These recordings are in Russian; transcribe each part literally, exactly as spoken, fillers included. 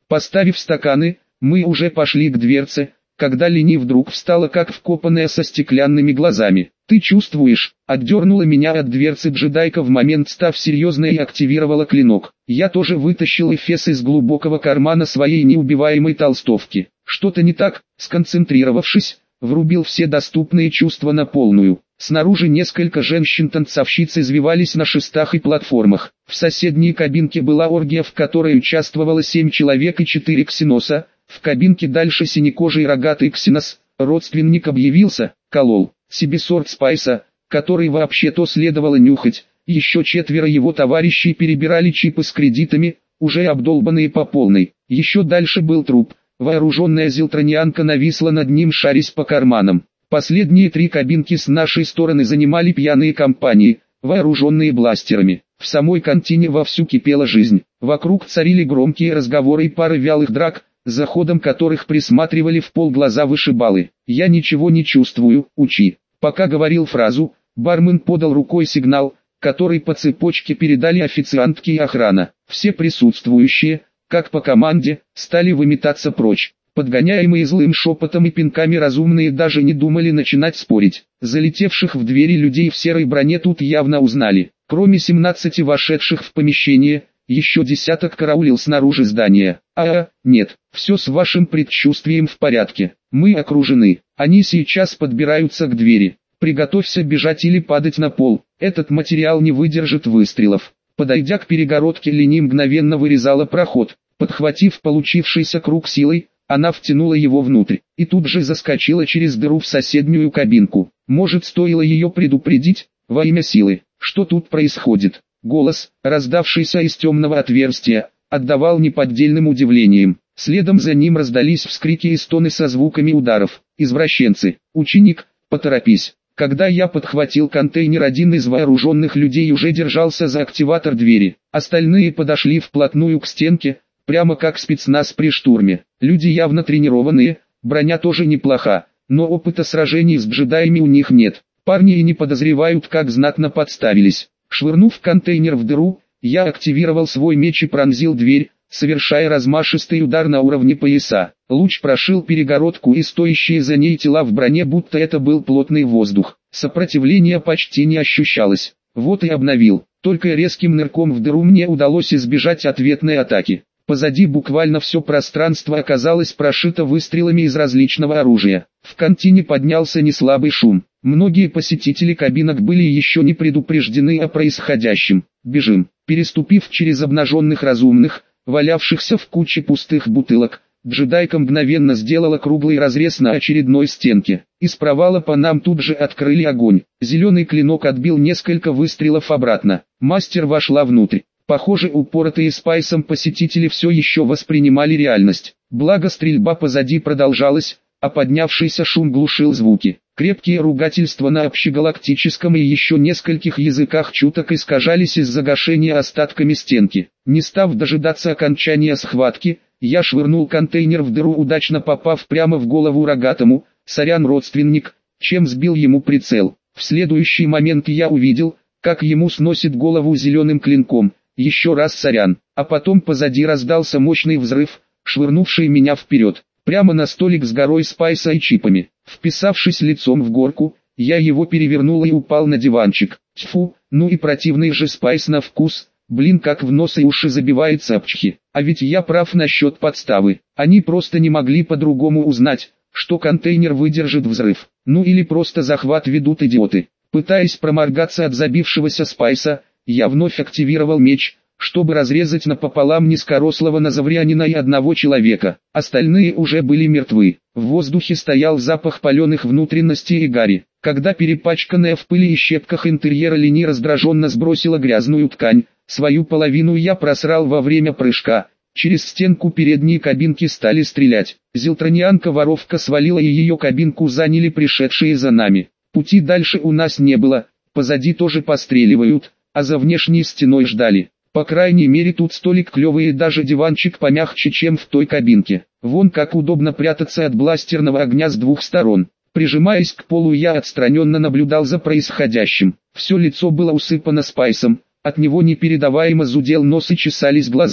Поставив стаканы, мы уже пошли к дверце, когда Лени вдруг встала как вкопанная со стеклянными глазами. «Ты чувствуешь?» — отдернула меня от дверцы джедайка в момент, став серьезной, и активировала клинок. Я тоже вытащил эфес из глубокого кармана своей неубиваемой толстовки. Что-то не так, сконцентрировавшись, врубил все доступные чувства на полную. Снаружи несколько женщин-танцовщиц извивались на шестах и платформах. В соседней кабинке была оргия, в которой участвовало семь человек и четыре ксеноса. В кабинке дальше синекожий рогатый ксенос, родственник, объявился, колол себе сорт спайса, который вообще-то следовало нюхать. Еще четверо его товарищей перебирали чипы с кредитами, уже обдолбанные по полной. Еще дальше был труп. Вооруженная зилтронианка нависла над ним, шарясь по карманам. Последние три кабинки с нашей стороны занимали пьяные компании, вооруженные бластерами. В самой кантине вовсю кипела жизнь. Вокруг царили громкие разговоры и пары вялых драк, за ходом которых присматривали в полглаза вышибалы. «Я ничего не чувствую, учи». Пока говорил фразу, бармен подал рукой сигнал, который по цепочке передали официантки и охрана. Все присутствующие, как по команде, стали выметаться прочь. Подгоняемые злым шепотом и пинками разумные даже не думали начинать спорить. Залетевших в двери людей в серой броне тут явно узнали. Кроме семнадцати вошедших в помещение, еще десяток караулил снаружи здания. А, нет, все с вашим предчувствием в порядке. Мы окружены. Они сейчас подбираются к двери. Приготовься бежать или падать на пол. Этот материал не выдержит выстрелов. Подойдя к перегородке, Лени мгновенно вырезала проход. Подхватив получившийся круг силой, она втянула его внутрь, и тут же заскочила через дыру в соседнюю кабинку. Может, стоило ее предупредить, во имя силы, что тут происходит. Голос, раздавшийся из темного отверстия, отдавал неподдельным удивлением. Следом за ним раздались вскрики и стоны со звуками ударов. «Извращенцы! Ученик, поторопись!» Когда я подхватил контейнер, один из вооруженных людей уже держался за активатор двери. Остальные подошли вплотную к стенке, прямо как спецназ при штурме. Люди явно тренированные, броня тоже неплоха, но опыта сражений с джедаями у них нет. Парни и не подозревают, как знатно подставились. Швырнув контейнер в дыру, я активировал свой меч и пронзил дверь, совершая размашистый удар на уровне пояса. Луч прошил перегородку и стоящие за ней тела в броне, будто это был плотный воздух. Сопротивления почти не ощущалось. Вот и обновил. Только резким нырком в дыру мне удалось избежать ответной атаки. Позади буквально все пространство оказалось прошито выстрелами из различного оружия. В кантине поднялся неслабый шум. Многие посетители кабинок были еще не предупреждены о происходящем. «Бежим!» Переступив через обнаженных разумных, валявшихся в куче пустых бутылок, джедайка мгновенно сделала круглый разрез на очередной стенке. Из провала по нам тут же открыли огонь. Зеленый клинок отбил несколько выстрелов обратно. Мастер вошла внутрь. Похоже, упоротые спайсом посетители все еще воспринимали реальность. Благо стрельба позади продолжалась, а поднявшийся шум глушил звуки. Крепкие ругательства на общегалактическом и еще нескольких языках чуток искажались из-за гашения остатками стенки. Не став дожидаться окончания схватки, я швырнул контейнер в дыру, удачно попав прямо в голову рогатому, сорян, родственник, чем сбил ему прицел. В следующий момент я увидел, как ему сносит голову зеленым клинком. Еще раз сорян, а потом позади раздался мощный взрыв, швырнувший меня вперед, прямо на столик с горой спайса и чипами. Вписавшись лицом в горку, я его перевернул и упал на диванчик. Тьфу, ну и противный же спайс на вкус, блин, как в нос и уши забивает сапчхи. А ведь я прав насчет подставы, они просто не могли по-другому узнать, что контейнер выдержит взрыв. Ну или просто захват ведут идиоты. Пытаясь проморгаться от забившегося спайса, я вновь активировал меч, чтобы разрезать напополам низкорослого назаврянина и одного человека. Остальные уже были мертвы. В воздухе стоял запах паленых внутренностей и гари. Когда перепачканная в пыли и щепках интерьера Лени раздраженно сбросила грязную ткань, свою половину я просрал во время прыжка. Через стенку передней кабинки стали стрелять. Зилтронианка-воровка свалила, и ее кабинку заняли пришедшие за нами. Пути дальше у нас не было, позади тоже постреливают, а за внешней стеной ждали. По крайней мере тут столик клевый и даже диванчик помягче, чем в той кабинке. Вон как удобно прятаться от бластерного огня с двух сторон. Прижимаясь к полу, я отстраненно наблюдал за происходящим. Все лицо было усыпано спайсом, от него непередаваемо зудел нос и чесались глаза.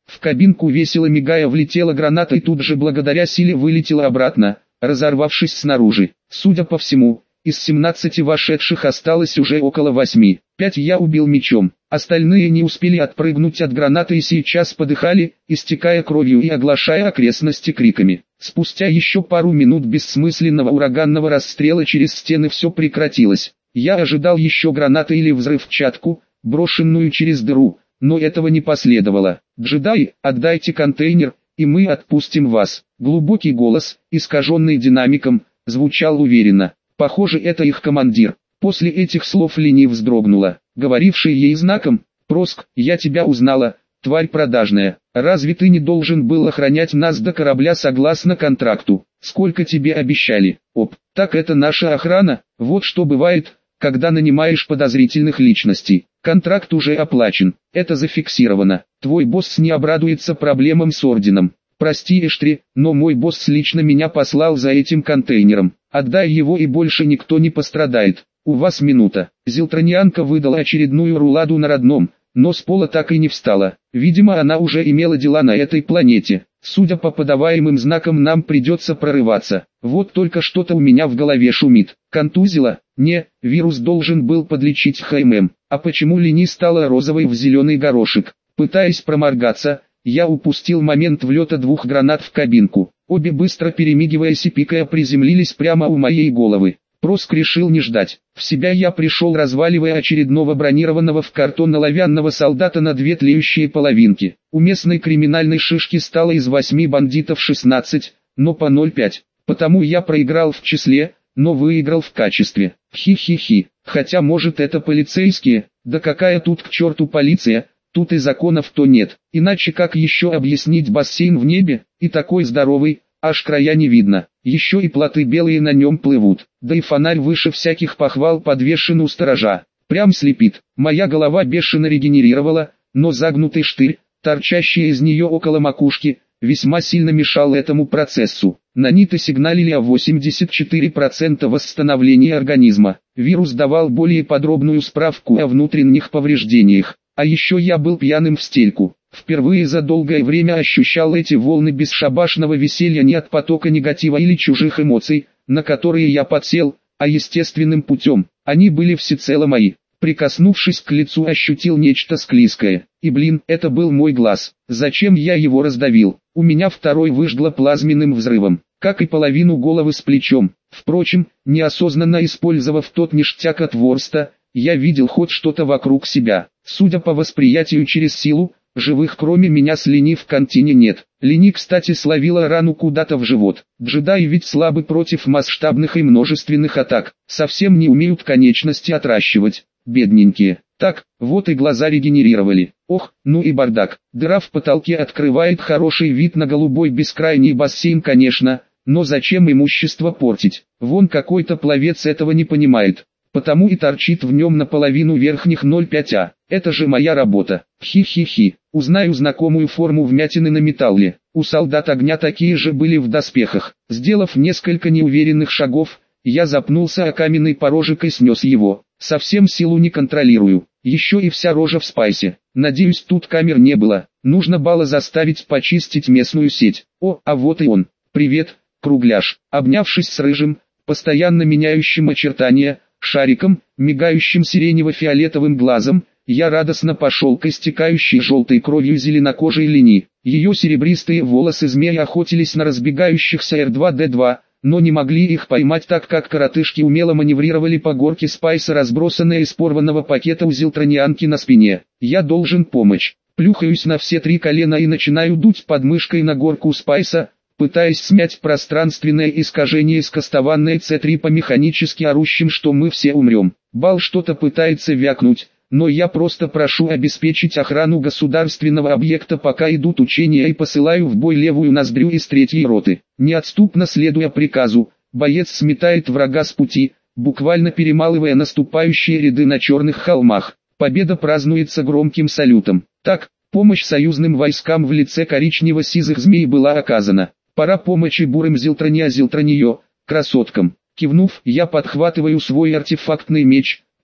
В кабинку весело мигая влетела граната и тут же благодаря силе вылетела обратно, разорвавшись снаружи. Судя по всему, из семнадцати вошедших осталось уже около восьми. Пять я убил мечом, остальные не успели отпрыгнуть от гранаты и сейчас подыхали, истекая кровью и оглашая окрестности криками. Спустя еще пару минут бессмысленного ураганного расстрела через стены все прекратилось. Я ожидал еще гранаты или взрывчатку, брошенную через дыру, но этого не последовало. «Джедаи, отдайте контейнер, и мы отпустим вас». Глубокий голос, искаженный динамиком, звучал уверенно. Похоже, это их командир. После этих слов Лени вздрогнула. Говоривший ей знаком: «Проск, я тебя узнала, тварь продажная. Разве ты не должен был охранять нас до корабля согласно контракту? Сколько тебе обещали?» «Оп, так это наша охрана?» Вот что бывает, когда нанимаешь подозрительных личностей. Контракт уже оплачен, это зафиксировано. Твой босс не обрадуется проблемам с орденом. Прости, Эштри, но мой босс лично меня послал за этим контейнером. Отдай его, и больше никто не пострадает. У вас минута. Зилтронианка выдала очередную руладу на родном, но с пола так и не встала. Видимо, она уже имела дела на этой планете. Судя по подаваемым знакам, нам придется прорываться. Вот только что-то у меня в голове шумит. Контузила? Не, вирус должен был подлечить ХММ. А почему Лени стала розовой в зеленый горошек? Пытаясь проморгаться, я упустил момент влета двух гранат в кабинку. Обе, быстро перемигиваясь и пикая, приземлились прямо у моей головы. Проск решил не ждать. В себя я пришел, разваливая очередного бронированного в картон оловянного солдата на две тлеющие половинки. У местной криминальной шишки стало из восьми бандитов шестнадцать, но по ноль пять. Потому я проиграл в числе, но выиграл в качестве. Хи-хи-хи. Хотя может это полицейские, да какая тут к черту полиция, тут и законов-то нет. Иначе как еще объяснить бассейн в небе, и такой здоровый, аж края не видно. Еще и плоты белые на нем плывут, да и фонарь выше всяких похвал подвешен у сторожа. Прям слепит. Моя голова бешено регенерировала, но загнутый штырь, торчащий из нее около макушки, весьма сильно мешал этому процессу. Наниты сигналили о восемьдесят четыре процента восстановлении организма. Вирус давал более подробную справку о внутренних повреждениях. А еще я был пьяным в стельку. Впервые за долгое время ощущал эти волны бесшабашного веселья не от потока негатива или чужих эмоций, на которые я подсел, а естественным путем. Они были всецело мои. Прикоснувшись к лицу, ощутил нечто склизкое. И блин, это был мой глаз. Зачем я его раздавил? У меня второй выжгло плазменным взрывом, как и половину головы с плечом. Впрочем, неосознанно использовав тот ништяк от Ворста, я видел хоть что-то вокруг себя. Судя по восприятию через силу, живых кроме меня с Лени в контине нет. Лени, кстати, словила рану куда-то в живот. Джедаи ведь слабы против масштабных и множественных атак. Совсем не умеют конечности отращивать. Бедненькие. Так, вот и глаза регенерировали. Ох, ну и бардак. Дыра в потолке открывает хороший вид на голубой бескрайний бассейн, конечно, но зачем имущество портить? Вон какой-то пловец этого не понимает. Потому и торчит в нем наполовину верхних ноль пять А. Это же моя работа. Хи-хи-хи. Узнаю знакомую форму вмятины на металле. У солдат огня такие же были в доспехах. Сделав несколько неуверенных шагов, я запнулся о каменный порожек и снес его. Совсем силу не контролирую. Еще и вся рожа в спайсе. Надеюсь, тут камер не было. Нужно было заставить почистить местную сеть. О, а вот и он. Привет, кругляш. Обнявшись с рыжим, постоянно меняющим очертания, шариком, мигающим сиренево-фиолетовым глазом, я радостно пошел к истекающей желтой кровью зеленокожей Лени. Ее серебристые волосы змеи охотились на разбегающихся Эр два Дэ два, но не могли их поймать, так как коротышки умело маневрировали по горке спайса, разбросанные из порванного пакета у зилтронианки на спине. Я должен помочь. Плюхаюсь на все три колена и начинаю дуть подмышкой на горку спайса, пытаясь смять пространственное искажение, скостованное Цэ три по механически орущим, что мы все умрем. Бал что-то пытается вякнуть, но я просто прошу обеспечить охрану государственного объекта, пока идут учения, и посылаю в бой левую ноздрю из третьей роты. Неотступно следуя приказу, боец сметает врага с пути, буквально перемалывая наступающие ряды на черных холмах. Победа празднуется громким салютом. Так, помощь союзным войскам в лице коричнево-сизых змей была оказана. Пора помощи бурым зилтрония-зилтрониё, красоткам. Кивнув, я подхватываю свой артефактный меч,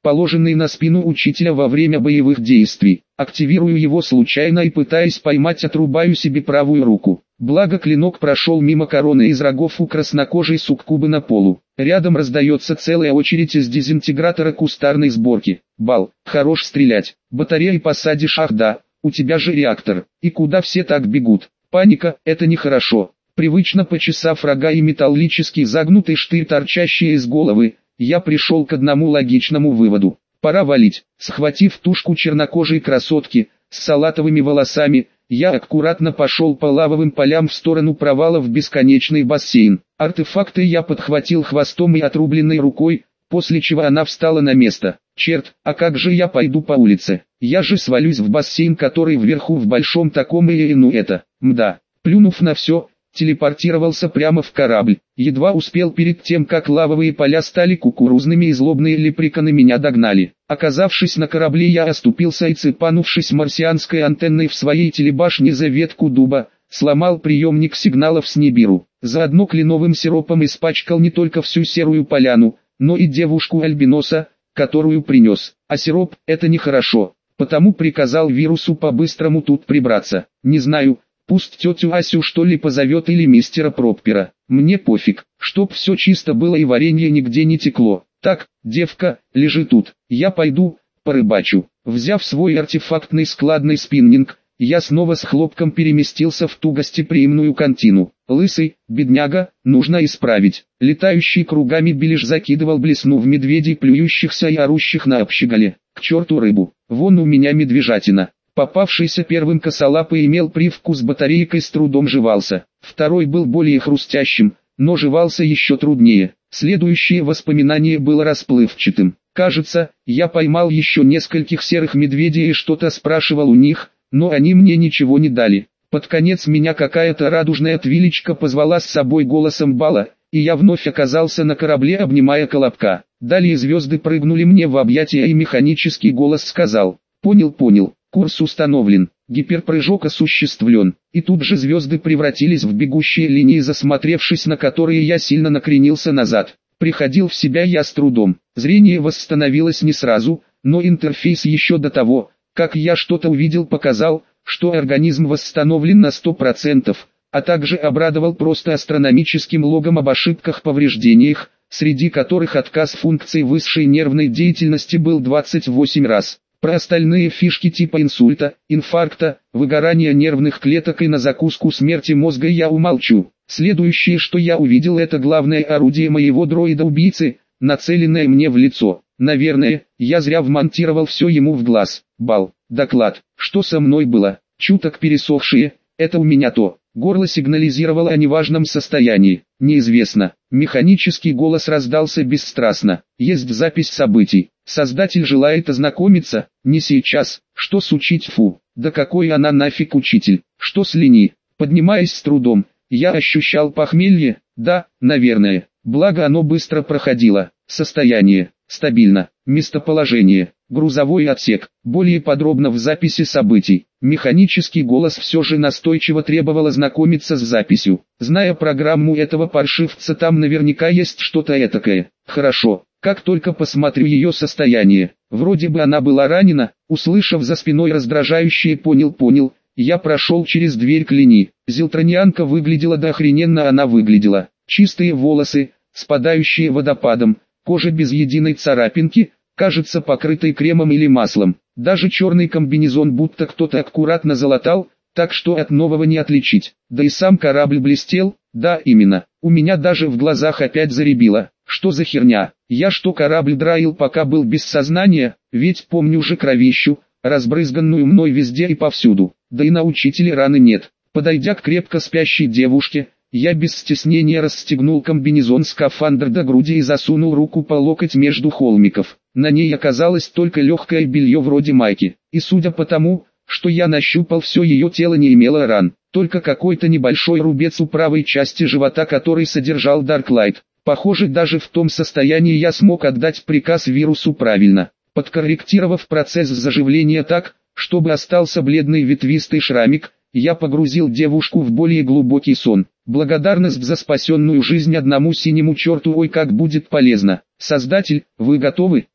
положенный на спину учителя во время боевых действий. Активирую его случайно и, пытаясь поймать, отрубаю себе правую руку. Благо клинок прошел мимо короны из рогов у краснокожей суккубы на полу. Рядом раздается целая очередь из дезинтегратора кустарной сборки. Бал, хорош стрелять. Батареи посадишь, ах да, у тебя же реактор. И куда все так бегут? Паника, это нехорошо. Привычно почесав рога и металлический загнутый штырь, торчащий из головы, я пришел к одному логичному выводу. Пора валить. Схватив тушку чернокожей красотки с салатовыми волосами, я аккуратно пошел по лавовым полям в сторону провала в бесконечный бассейн. Артефакты я подхватил хвостом и отрубленной рукой, после чего она встала на место. Черт, а как же я пойду по улице? Я же свалюсь в бассейн, который вверху в большом таком, и ну это, мда. Плюнув на все, телепортировался прямо в корабль. Едва успел перед тем, как лавовые поля стали кукурузными и злобные лепреконы меня догнали. Оказавшись на корабле, я оступился и, цепанувшись марсианской антенной в своей телебашне за ветку дуба, сломал приемник сигналов с Нибиру. Заодно кленовым сиропом испачкал не только всю серую поляну, но и девушку-альбиноса, которую принес. А сироп – это нехорошо, потому приказал вирусу по-быстрому тут прибраться. Не знаю, пусть тетю Асю что ли позовет или мистера Проппера. Мне пофиг, чтоб все чисто было и варенье нигде не текло. Так, девка, лежи тут, я пойду, порыбачу. Взяв свой артефактный складный спиннинг, я снова с хлопком переместился в ту гостеприимную контину. Лысый, бедняга, нужно исправить. Летающий кругами Белиш закидывал блесну в медведей, плюющихся и орущих на общеголе. К черту рыбу, вон у меня медвежатина. Попавшийся первым косолапый имел привкус батарейкой, с трудом жевался. Второй был более хрустящим, но жевался еще труднее. Следующее воспоминание было расплывчатым. Кажется, я поймал еще нескольких серых медведей и что-то спрашивал у них, но они мне ничего не дали. Под конец меня какая-то радужная твилечка позвала с собой голосом Бала, и я вновь оказался на корабле, обнимая Колобка. Далее звезды прыгнули мне в объятия, и механический голос сказал: «Понял, понял, курс установлен, гиперпрыжок осуществлен». И тут же звезды превратились в бегущие линии, засмотревшись на которые я сильно накренился назад. Приходил в себя я с трудом. Зрение восстановилось не сразу, но интерфейс еще до того, как я что-то увидел, показал, что организм восстановлен на сто процентов, а также обрадовал просто астрономическим логом об ошибках-повреждениях, среди которых отказ функций высшей нервной деятельности был двадцать восемь раз. Про остальные фишки типа инсульта, инфаркта, выгорания нервных клеток и на закуску смерти мозга я умолчу. Следующее, что я увидел, это главное орудие моего дроида-убийцы, нацеленное мне в лицо. Наверное, я зря вмонтировал все ему в глаз. Бал. Доклад. Что со мной было? Чуток пересохшие. Это у меня то. Горло сигнализировало о неважном состоянии. Неизвестно. Механический голос раздался бесстрастно. Есть запись событий. Создатель желает ознакомиться. Не сейчас. Что с учить, фу. Да какой она нафиг учитель. Что с линии? Поднимаясь с трудом, я ощущал похмелье. Да, наверное. Благо оно быстро проходило. Состояние. Стабильно. Местоположение. Грузовой отсек. Более подробно в записи событий. Механический голос все же настойчиво требовал ознакомиться с записью. Зная программу этого паршивца, там наверняка есть что-то этакое. Хорошо. Как только посмотрю ее состояние. Вроде бы она была ранена. Услышав за спиной раздражающее «понял, понял», я прошел через дверь к Лени. Зелтронианка выглядела, да охрененно она выглядела. Чистые волосы, спадающие водопадом, кожа без единой царапинки, кажется покрытой кремом или маслом. Даже черный комбинезон будто кто-то аккуратно залатал, так что от нового не отличить. Да и сам корабль блестел, да именно. У меня даже в глазах опять заребило. Что за херня? Я что, корабль драил, пока был без сознания? Ведь помню же кровищу, разбрызганную мной везде и повсюду. Да и на учителе раны нет. Подойдя к крепко спящей девушке, я без стеснения расстегнул комбинезон скафандр до груди и засунул руку по локоть между холмиков. На ней оказалось только легкое белье вроде майки, и судя по тому, что я нащупал, все ее тело не имело ран, только какой-то небольшой рубец у правой части живота, который содержал Дарклайт. Похоже, даже в том состоянии я смог отдать приказ вирусу правильно, подкорректировав процесс заживления так, чтобы остался бледный ветвистый шрамик. Я погрузил девушку в более глубокий сон. Благодарность за спасенную жизнь одному синему черту, ой, как будет полезно. Создатель, вы готовы?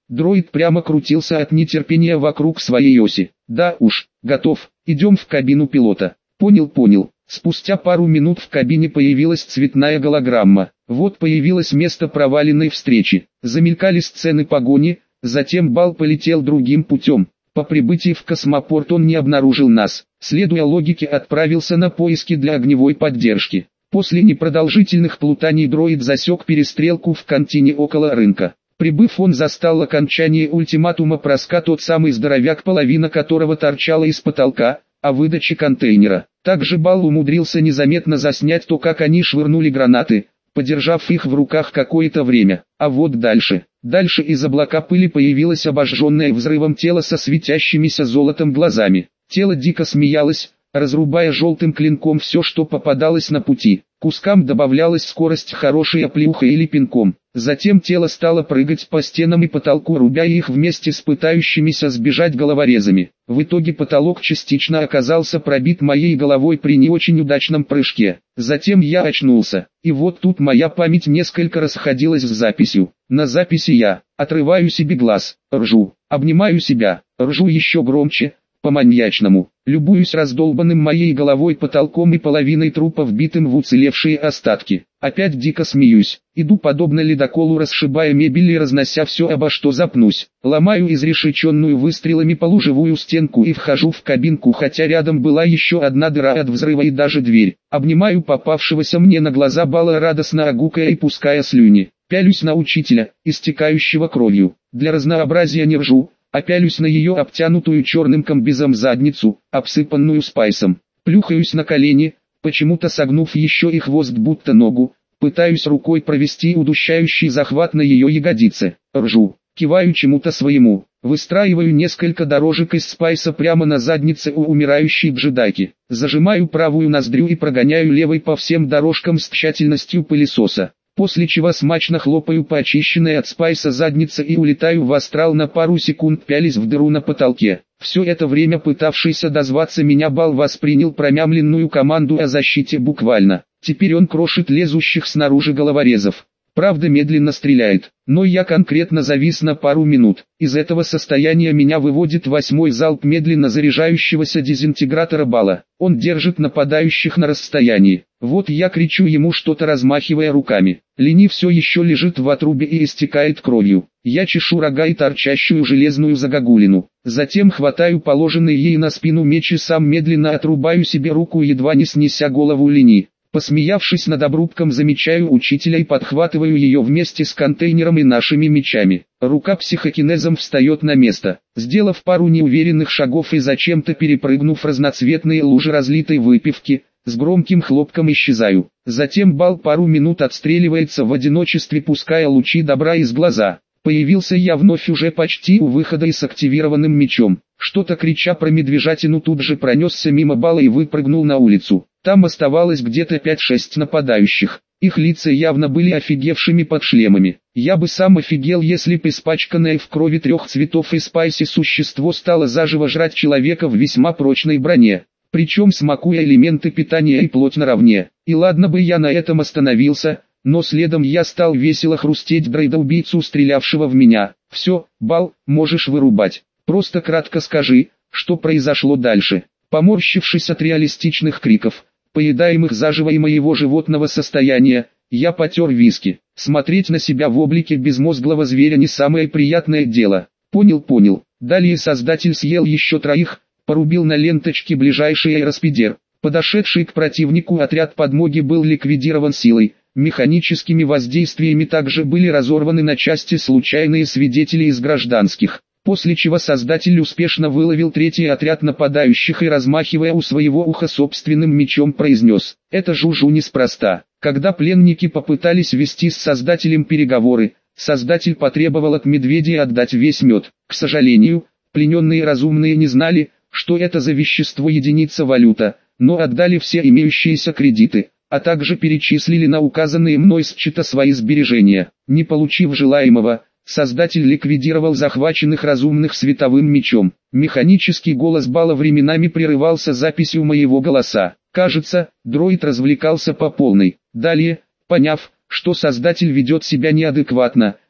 Дроид прямо крутился от нетерпения вокруг своей оси. Да уж, готов, идем в кабину пилота. Понял, понял. Спустя пару минут в кабине появилась цветная голограмма. Вот появилось место проваленной встречи. Замелькали сцены погони, затем Бал полетел другим путем. По прибытии в космопорт он не обнаружил нас. Следуя логике, отправился на поиски для огневой поддержки. После непродолжительных плутаний дроид засек перестрелку в кантине около рынка. Прибыв, он застал окончание ультиматума Проска, тот самый здоровяк, половина которого торчала из потолка, о выдаче контейнера. Также Бал умудрился незаметно заснять то, как они швырнули гранаты, подержав их в руках какое-то время. А вот дальше. Дальше из облака пыли появилось обожженное взрывом тело со светящимися золотом глазами. Тело дико смеялось, разрубая желтым клинком все, что попадалось на пути. Кускам добавлялась скорость хорошей оплеухой или пинком. Затем тело стало прыгать по стенам и потолку, рубя их вместе с пытающимися сбежать головорезами. В итоге потолок частично оказался пробит моей головой при не очень удачном прыжке. Затем я очнулся. И вот тут моя память несколько расходилась с записью. На записи я отрываю себе глаз, ржу, обнимаю себя, ржу еще громче, по-маньячному, любуюсь раздолбанным моей головой потолком и половиной трупа, вбитым в уцелевшие остатки. Опять дико смеюсь, иду подобно ледоколу, расшибая мебель и разнося все, обо что запнусь. Ломаю изрешеченную выстрелами полуживую стенку и вхожу в кабинку, хотя рядом была еще одна дыра от взрыва и даже дверь. Обнимаю попавшегося мне на глаза Бала, радостно огукая и пуская слюни. Пялюсь на учителя, истекающего кровью. Для разнообразия не ржу, а пялюсь на ее обтянутую черным комбезом задницу, обсыпанную спайсом. Плюхаюсь на колени, почему-то согнув еще и хвост будто ногу, пытаюсь рукой провести удушающий захват на ее ягодице. Ржу, киваю чему-то своему, выстраиваю несколько дорожек из спайса прямо на заднице у умирающей джедайки. Зажимаю правую ноздрю и прогоняю левой по всем дорожкам с тщательностью пылесоса. После чего смачно хлопаю по очищенной от спайса заднице и улетаю в астрал на пару секунд, пялясь в дыру на потолке. Все это время пытавшийся дозваться меня Бал воспринял промямленную команду о защите буквально. Теперь он крошит лезущих снаружи головорезов. Правда, медленно стреляет, но я конкретно завис на пару минут. Из этого состояния меня выводит восьмой залп медленно заряжающегося дезинтегратора Бала. Он держит нападающих на расстоянии. Вот я кричу ему что-то, размахивая руками. Лени все еще лежит в отрубе и истекает кровью. Я чешу рога и торчащую железную загогулину. Затем хватаю положенный ей на спину меч и сам медленно отрубаю себе руку, едва не снеся голову Лени. Посмеявшись над обрубком, замечаю учителя и подхватываю ее вместе с контейнером и нашими мечами. Рука психокинезом встает на место. Сделав пару неуверенных шагов и зачем-то перепрыгнув разноцветные лужи разлитой выпивки, с громким хлопком исчезаю. Затем Бал пару минут отстреливается в одиночестве, пуская лучи добра из глаза. Появился я вновь уже почти у выхода и с активированным мечом. Что-то крича про медвежатину, тут же пронесся мимо Бала и выпрыгнул на улицу. Там оставалось где-то пять-шесть нападающих. Их лица явно были офигевшими под шлемами. Я бы сам офигел, если б испачканное в крови трех цветов и спайси существо стало заживо жрать человека в весьма прочной броне, причем смакуя элементы питания и плоть наравне. И ладно бы я на этом остановился, но следом я стал весело хрустеть дроида-убийцу, стрелявшего в меня. Все, Бал, можешь вырубать. Просто кратко скажи, что произошло дальше. Поморщившись от реалистичных криков, поедаемых заживо и моего животного состояния, я потер виски. Смотреть на себя в облике безмозглого зверя не самое приятное дело. Понял, понял. Далее создатель съел еще троих, порубил на ленточке ближайший аэроспидер. Подошедший к противнику отряд подмоги был ликвидирован силой. Механическими воздействиями также были разорваны на части случайные свидетели из гражданских. После чего создатель успешно выловил третий отряд нападающих и, размахивая у своего уха собственным мечом, произнес: «Это Жужу неспроста». Когда пленники попытались вести с создателем переговоры, создатель потребовал от медведей отдать весь мед. К сожалению, плененные разумные не знали, что это за вещество единица валюта, но отдали все имеющиеся кредиты, а также перечислили на указанные мной счета свои сбережения. Не получив желаемого, создатель ликвидировал захваченных разумных световым мечом. Механический голос Бала временами прерывался записью моего голоса. Кажется, дроид развлекался по полной. Далее, поняв, что создатель ведет себя неадекватно,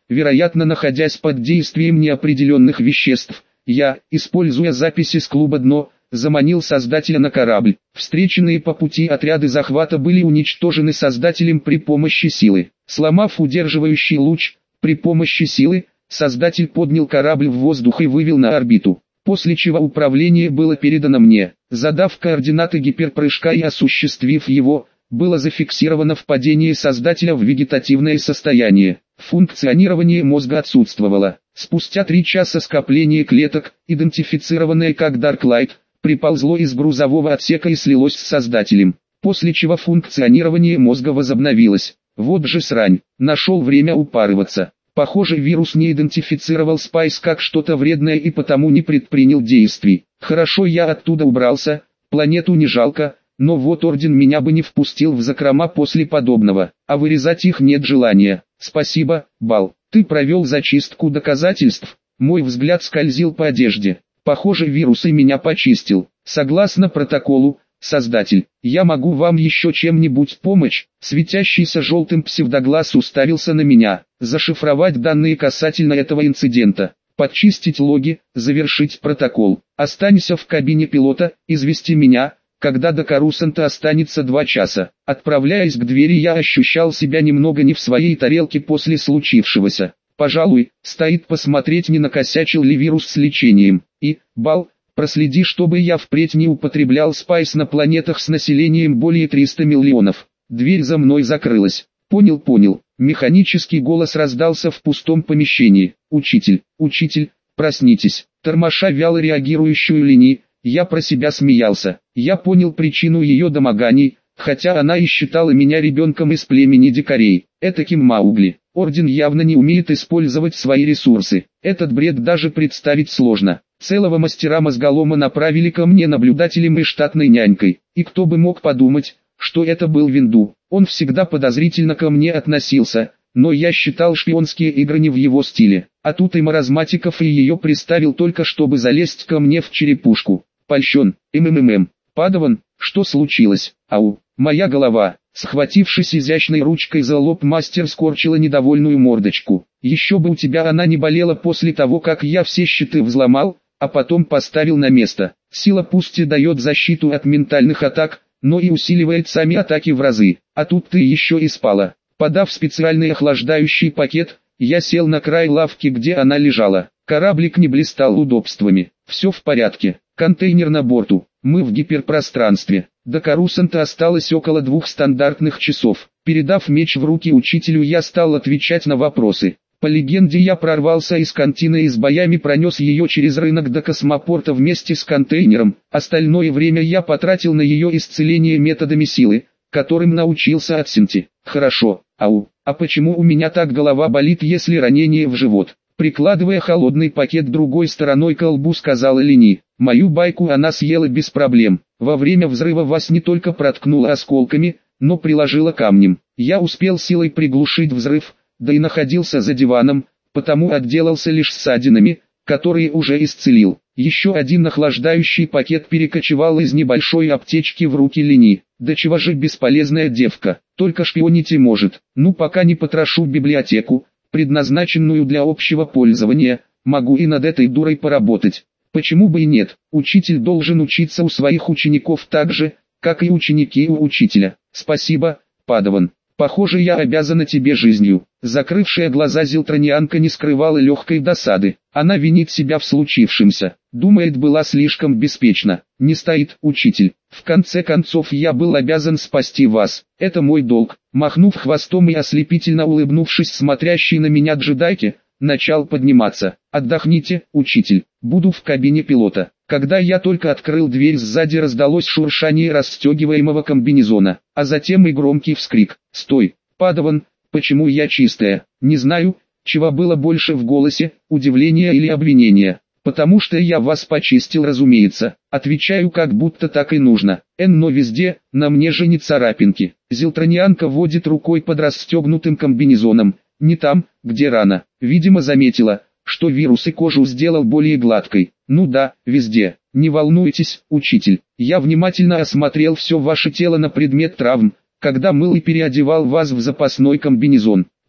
Вероятно, находясь под действием неопределенных веществ, я, используя записи с клуба «Дно», заманил создателя на корабль. Встреченные по пути отряды захвата были уничтожены создателем при помощи силы. Сломав удерживающий луч, при помощи силы, создатель поднял корабль в воздух и вывел на орбиту. После чего управление было передано мне. Задав координаты гиперпрыжка и осуществив его, было зафиксировано впадение создателя в вегетативное состояние. Функционирование мозга отсутствовало. Спустя три часа скопление клеток, идентифицированное как Darklight, приползло из грузового отсека и слилось с создателем. После чего функционирование мозга возобновилось. Вот же срань, нашел время упарываться. Похоже, вирус не идентифицировал Спайс как что-то вредное и потому не предпринял действий. Хорошо, я оттуда убрался, планету не жалко, но вот Орден меня бы не впустил в закрома после подобного, а вырезать их нет желания. Спасибо, Бал, ты провел зачистку доказательств. Мой взгляд скользил по одежде. Похоже, вирус и меня почистил. Согласно протоколу, Создатель, я могу вам еще чем-нибудь помочь? Светящийся желтым псевдоглаз уставился на меня. Зашифровать данные касательно этого инцидента, подчистить логи, завершить протокол. Останься в кабине пилота, извести меня, когда до Корусанта останется два часа. Отправляясь к двери, я ощущал себя немного не в своей тарелке после случившегося. Пожалуй, стоит посмотреть, не накосячил ли вирус с лечением. И, Бал, проследи, чтобы я впредь не употреблял спайс на планетах с населением более триста миллионов. Дверь за мной закрылась. Понял, понял. Механический голос раздался в пустом помещении. Учитель, учитель, проснитесь. Тормоша вяло реагирующую Лини, я про себя смеялся. Я понял причину ее домоганий, хотя она и считала меня ребенком из племени дикарей. Этаким Маугли. Орден явно не умеет использовать свои ресурсы. Этот бред даже представить сложно. Целого мастера-мозголома направили ко мне наблюдателем и штатной нянькой. И кто бы мог подумать, что это был Винду. Он всегда подозрительно ко мне относился, но я считал шпионские игры не в его стиле. А тут и маразматиков и ее приставил только чтобы залезть ко мне в черепушку. Польщен, мммм. Падаван, что случилось? Ау, моя голова. Схватившись изящной ручкой за лоб, мастер скорчила недовольную мордочку. Еще бы у тебя она не болела после того, как я все щиты взломал, а потом поставил на место. Сила пусть и дает защиту от ментальных атак, но и усиливает сами атаки в разы. А тут ты еще и спала. Подав специальный охлаждающий пакет, я сел на край лавки, где она лежала. Кораблик не блистал удобствами. Все в порядке. Контейнер на борту. Мы в гиперпространстве. До Корусанта осталось около двух стандартных часов. Передав меч в руки учителю, я стал отвечать на вопросы. По легенде, я прорвался из контины и с боями пронес ее через рынок до космопорта вместе с контейнером. Остальное время я потратил на ее исцеление методами силы, которым научился от Синти. Хорошо, ау, а почему у меня так голова болит, если ранение в живот? Прикладывая холодный пакет другой стороной к лбу, сказала Лини. Мою байку она съела без проблем. Во время взрыва вас не только проткнула осколками, но приложила камнем. Я успел силой приглушить взрыв, да и находился за диваном, потому отделался лишь ссадинами, которые уже исцелил. Еще один охлаждающий пакет перекочевал из небольшой аптечки в руки Лини. Да чего же бесполезная девка, только шпионить и может. Ну, пока не потрошу библиотеку, предназначенную для общего пользования, могу и над этой дурой поработать. Почему бы и нет? Учитель должен учиться у своих учеников так же, как и ученики у учителя. Спасибо, Падаван. Похоже, я обязана тебе жизнью. Закрывшая глаза зелтронианка не скрывала легкой досады. Она винит себя в случившемся. Думает, была слишком беспечна. Не стоит, учитель. В конце концов, я был обязан спасти вас. Это мой долг. Махнув хвостом и ослепительно улыбнувшись смотрящей на меня джедайке, начал подниматься. Отдохните, учитель. Буду в кабине пилота. Когда я только открыл дверь, сзади раздалось шуршание расстегиваемого комбинезона, а затем и громкий вскрик. «Стой, Падаван, почему я чистая?» Не знаю, чего было больше в голосе, удивления или обвинения. «Потому что я вас почистил, разумеется». Отвечаю, как будто так и нужно. Эн, но везде, на мне же не царапинки. Зелтронианка водит рукой под расстегнутым комбинезоном. Не там, где рана. Видимо, заметила, что вирус и кожу сделал более гладкой. Ну да, везде. Не волнуйтесь, учитель. Я внимательно осмотрел все ваше тело на предмет травм, когда мыл и переодевал вас в запасной комбинезон.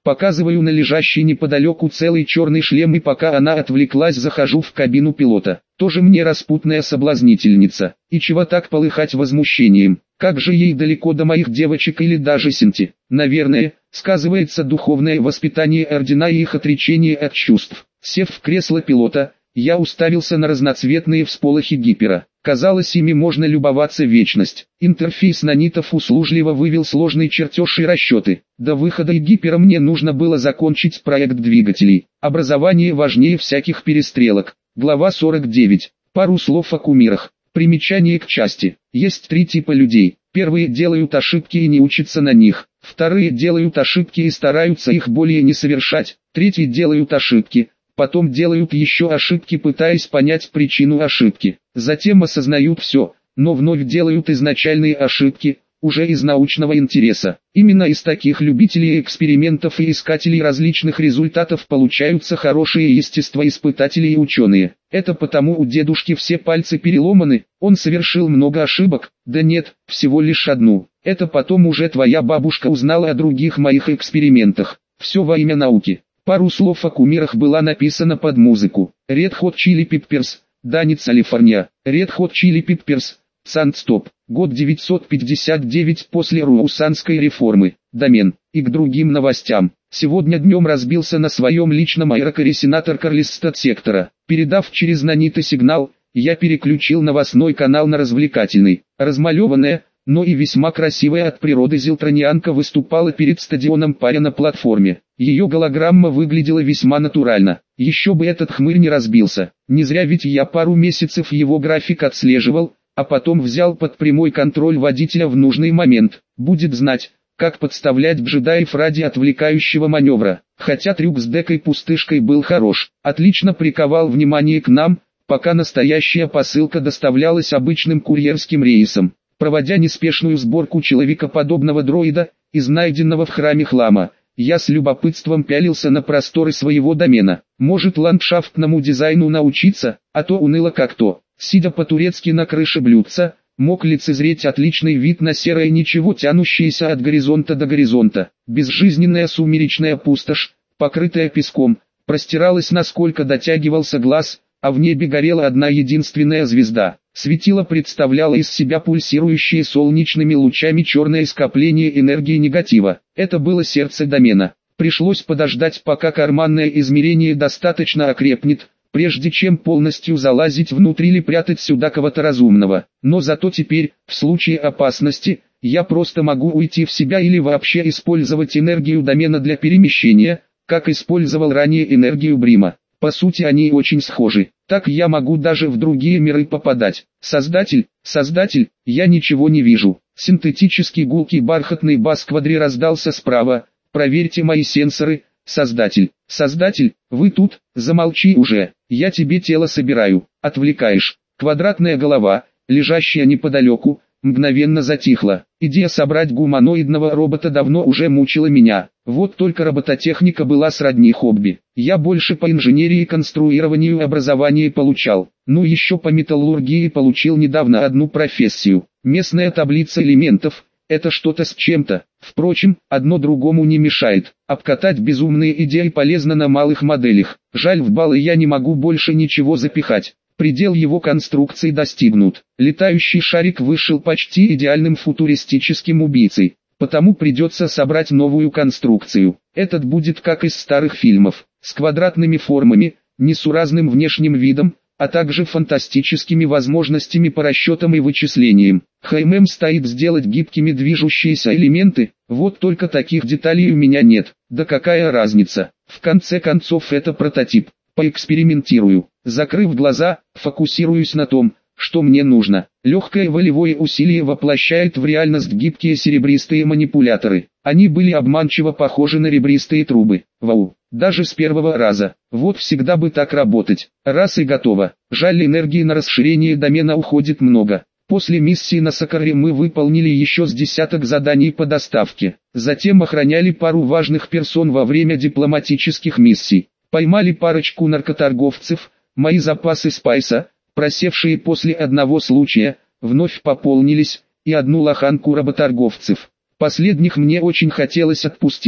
Показываю на лежащий неподалеку целый черный шлем, и пока она отвлеклась, захожу в кабину пилота. Тоже мне распутная соблазнительница. И чего так полыхать возмущением? Как же ей далеко до моих девочек или даже Синти? Наверное, сказывается духовное воспитание ордена и их отречение от чувств. Сев в кресло пилота, я уставился на разноцветные всполохи гипера. Казалось, ими можно любоваться вечность. Интерфейс нанитов услужливо вывел сложный чертеж и расчеты. До выхода гипера мне нужно было закончить проект двигателей. Образование важнее всяких перестрелок. Глава сорок девять. Пару слов о кумирах. Примечание к части. Есть три типа людей. Первые делают ошибки и не учатся на них. Вторые делают ошибки и стараются их более не совершать. Третьи делают ошибки. Потом делают еще ошибки, пытаясь понять причину ошибки. Затем осознают все, но вновь делают изначальные ошибки, уже из научного интереса. Именно из таких любителей экспериментов и искателей различных результатов получаются хорошие естествоиспытатели и ученые. Это потому у дедушки все пальцы переломаны, он совершил много ошибок, да нет, всего лишь одну. Это потом уже твоя бабушка узнала о других моих экспериментах. Все во имя науки. Пару слов о кумирах была написана под музыку. Red Hot Chili Peppers, Данец, Калифорния. Red Hot Chili Peppers, Сандстоп. Год девятьсот пятьдесят девять после Руусанской реформы. Домен. И к другим новостям. Сегодня днем разбился на своем личном аэрокаре сенатор Карлистат сектора. Передав через наниты сигнал, я переключил новостной канал на развлекательный. Размалеванная, но и весьма красивая от природы зелтронианка выступала перед стадионом паря на платформе. Ее голограмма выглядела весьма натурально. Еще бы этот хмырь не разбился. Не зря ведь я пару месяцев его график отслеживал, а потом взял под прямой контроль водителя в нужный момент. Будет знать, как подставлять джедаев ради отвлекающего маневра. Хотя трюк с декой-пустышкой был хорош. Отлично приковал внимание к нам, пока настоящая посылка доставлялась обычным курьерским рейсом. Проводя неспешную сборку человекоподобного дроида, из найденного в храме хлама, я с любопытством пялился на просторы своего домена. Может ландшафтному дизайну научиться, а то уныло как то. Сидя по-турецки на крыше блюдца, мог лицезреть отличный вид на серое ничего, тянущееся от горизонта до горизонта. Безжизненная сумеречная пустошь, покрытая песком, простиралась насколько дотягивался глаз, а в небе горела одна единственная звезда. Светило представляло из себя пульсирующее солнечными лучами черное скопление энергии негатива. Это было сердце домена. Пришлось подождать, пока карманное измерение достаточно окрепнет, прежде чем полностью залазить внутрь или прятать сюда кого-то разумного. Но зато теперь, в случае опасности, я просто могу уйти в себя или вообще использовать энергию домена для перемещения, как использовал ранее энергию Брима. По сути, они очень схожи. Так я могу даже в другие миры попадать. Создатель, создатель, я ничего не вижу. Синтетический гулкий бархатный бас Квадри раздался справа. Проверьте мои сенсоры, создатель. Создатель, вы тут, замолчи уже. Я тебе тело собираю. Отвлекаешь. Квадратная голова, лежащая неподалеку, мгновенно затихла. Идея собрать гуманоидного робота давно уже мучила меня. Вот только робототехника была сродни хобби. Я больше по инженерии и конструированию образования получал. Ну еще по металлургии получил недавно одну профессию. Местная таблица элементов – это что-то с чем-то. Впрочем, одно другому не мешает. Обкатать безумные идеи полезно на малых моделях. Жаль, в баллы я не могу больше ничего запихать. Предел его конструкции достигнут. Летающий шарик вышел почти идеальным футуристическим убийцей. Потому придется собрать новую конструкцию. Этот будет как из старых фильмов, с квадратными формами, несуразным внешним видом, а также фантастическими возможностями по расчетам и вычислениям. ХММ стоит сделать гибкими движущиеся элементы, вот только таких деталей у меня нет. Да какая разница, в конце концов это прототип. Поэкспериментирую. Закрыв глаза, фокусируюсь на том, что мне нужно. Легкое волевое усилие воплощает в реальность гибкие серебристые манипуляторы. Они были обманчиво похожи на ребристые трубы. Вау, даже с первого раза. Вот всегда бы так работать. Раз и готово. Жаль, энергии на расширение домена уходит много. После миссии на Сакаре мы выполнили еще с десяток заданий по доставке. Затем охраняли пару важных персон во время дипломатических миссий. Поймали парочку наркоторговцев, мои запасы спайса, просевшие после одного случая, вновь пополнились, и одну лоханку работорговцев. Последних мне очень хотелось отпустить,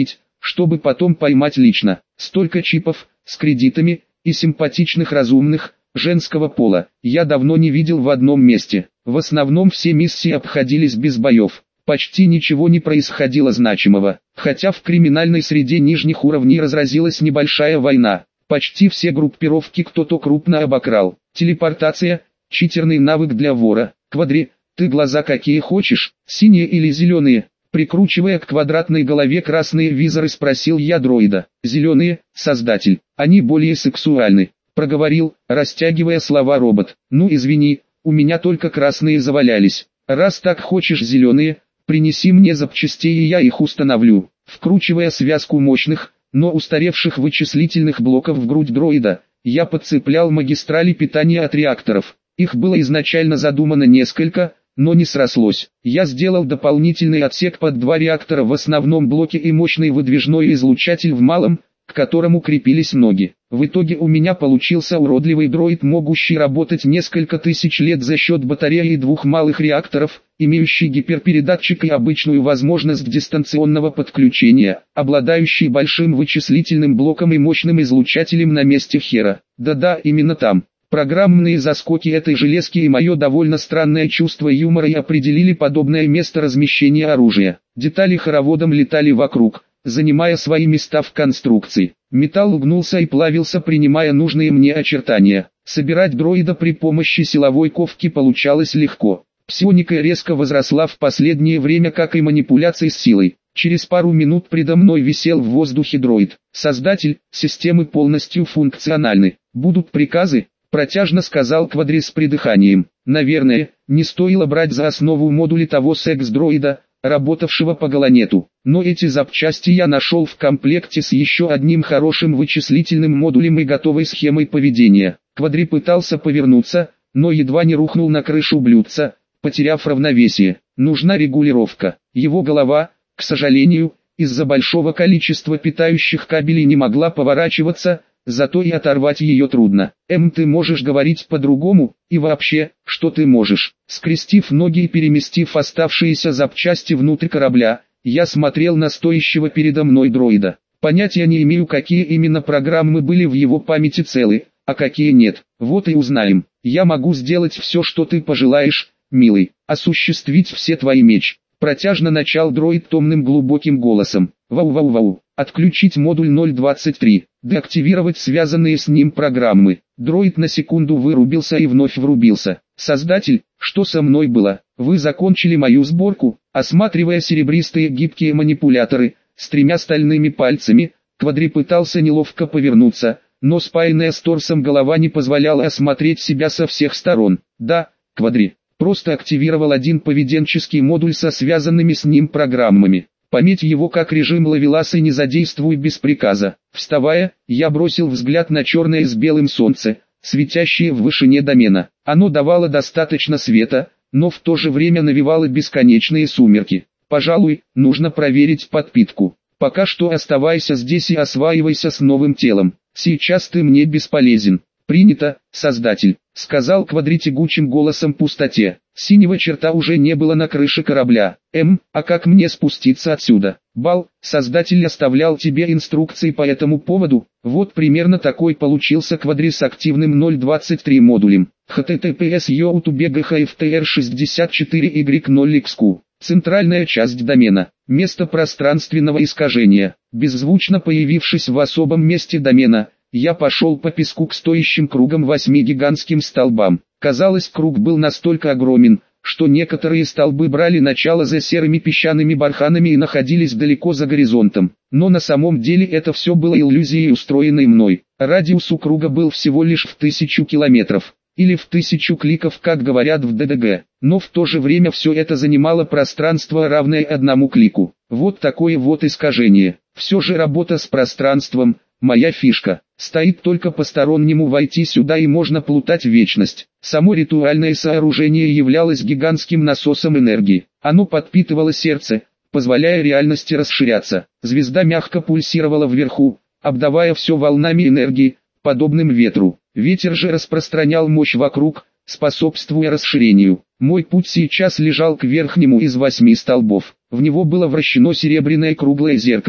чтобы потом поймать лично. Столько чипов, с кредитами, и симпатичных разумных, женского пола, я давно не видел в одном месте. В основном все миссии обходились без боев. Почти ничего не происходило значимого, хотя в криминальной среде нижних уровней разразилась небольшая война. Почти все группировки кто-то крупно обокрал. Телепортация, читерный навык для вора. Квадри, ты глаза какие хочешь, синие или зеленые? Прикручивая к квадратной голове красные визоры, спросил я дроида. Зеленые, создатель, они более сексуальны, проговорил, растягивая слова робот. Ну извини, у меня только красные завалялись. Раз так хочешь зеленые, принеси мне запчастей и я их установлю. Вкручивая связку мощных, но устаревших вычислительных блоков в грудь дроида, я подцеплял магистрали питания от реакторов. Их было изначально задумано несколько, но не срослось. Я сделал дополнительный отсек под два реактора в основном блоке и мощный выдвижной излучатель в малом, к которому крепились ноги. В итоге у меня получился уродливый дроид, могущий работать несколько тысяч лет за счет батареи и двух малых реакторов, имеющий гиперпередатчик и обычную возможность дистанционного подключения, обладающий большим вычислительным блоком и мощным излучателем на месте Хера. Да-да, именно там. Программные заскоки этой железки и мое довольно странное чувство юмора и определили подобное место размещения оружия. Детали хороводом летали вокруг, занимая свои места в конструкции. Металл угнулся и плавился, принимая нужные мне очертания. Собирать дроида при помощи силовой ковки получалось легко. Псионика резко возросла в последнее время, как и манипуляции с силой. Через пару минут предо мной висел в воздухе дроид. Создатель, системы полностью функциональны. Будут приказы? Протяжно сказал Квадри с придыханием. Наверное, не стоило брать за основу модули того секс-дроида, работавшего по Галанету. Но эти запчасти я нашел в комплекте с еще одним хорошим вычислительным модулем и готовой схемой поведения. Квадри пытался повернуться, но едва не рухнул на крышу блюдца, потеряв равновесие. Нужна регулировка. Его голова, к сожалению, из-за большого количества питающих кабелей не могла поворачиваться, зато и оторвать ее трудно. Эм, ты можешь говорить по-другому, и вообще, что ты можешь? Скрестив ноги и переместив оставшиеся запчасти внутрь корабля, я смотрел на стоящего передо мной дроида. Понятия не имею, какие именно программы были в его памяти целы, а какие нет. Вот и узнаем. Я могу сделать все, что ты пожелаешь, милый, осуществить все твои мечты. Протяжно начал дроид томным глубоким голосом. Вау-вау-вау. Отключить модуль ноль двадцать три. Деактивировать связанные с ним программы. Дроид на секунду вырубился и вновь врубился. Создатель, что со мной было? Вы закончили мою сборку? Осматривая серебристые гибкие манипуляторы, с тремя стальными пальцами, Квадри пытался неловко повернуться, но спаянная с торсом голова не позволяла осмотреть себя со всех сторон. Да, Квадри. Просто активировал один поведенческий модуль со связанными с ним программами. Пометь его как режим ловеласа и не задействуй без приказа. Вставая, я бросил взгляд на черное с белым солнце, светящее в вышине домена. Оно давало достаточно света, но в то же время навевало бесконечные сумерки. Пожалуй, нужно проверить подпитку. Пока что оставайся здесь и осваивайся с новым телом. Сейчас ты мне бесполезен. Принято, создатель, сказал Квадри тягучим голосом пустоте. Синего черта уже не было на крыше корабля. Эм, а как мне спуститься отсюда? Бал, создатель оставлял тебе инструкции по этому поводу. Вот примерно такой получился Квадри с активным ноль двадцать три модулем. эйч ти ти пи эс YouTube джи эйч эф ти эр шестьдесят четыре игрек ноль икс кью. Центральная часть домена. Место пространственного искажения. Беззвучно появившись в особом месте домена, я пошел по песку к стоящим кругом восьми гигантским столбам. Казалось, круг был настолько огромен, что некоторые столбы брали начало за серыми песчаными барханами и находились далеко за горизонтом. Но на самом деле это все было иллюзией, устроенной мной. Радиус у круга был всего лишь в тысячу километров, или в тысячу кликов, как говорят в дэ дэ гэ. Но в то же время все это занимало пространство, равное одному клику. Вот такое вот искажение. Все же работа с пространством – моя фишка. Стоит только постороннему войти сюда и можно плутать в вечность. Само ритуальное сооружение являлось гигантским насосом энергии. Оно подпитывало сердце, позволяя реальности расширяться. Звезда мягко пульсировала вверху, обдавая все волнами энергии, подобным ветру. Ветер же распространял мощь вокруг, способствуя расширению. Мой путь сейчас лежал к верхнему из восьми столбов. В него было вращено серебряное круглое зеркало.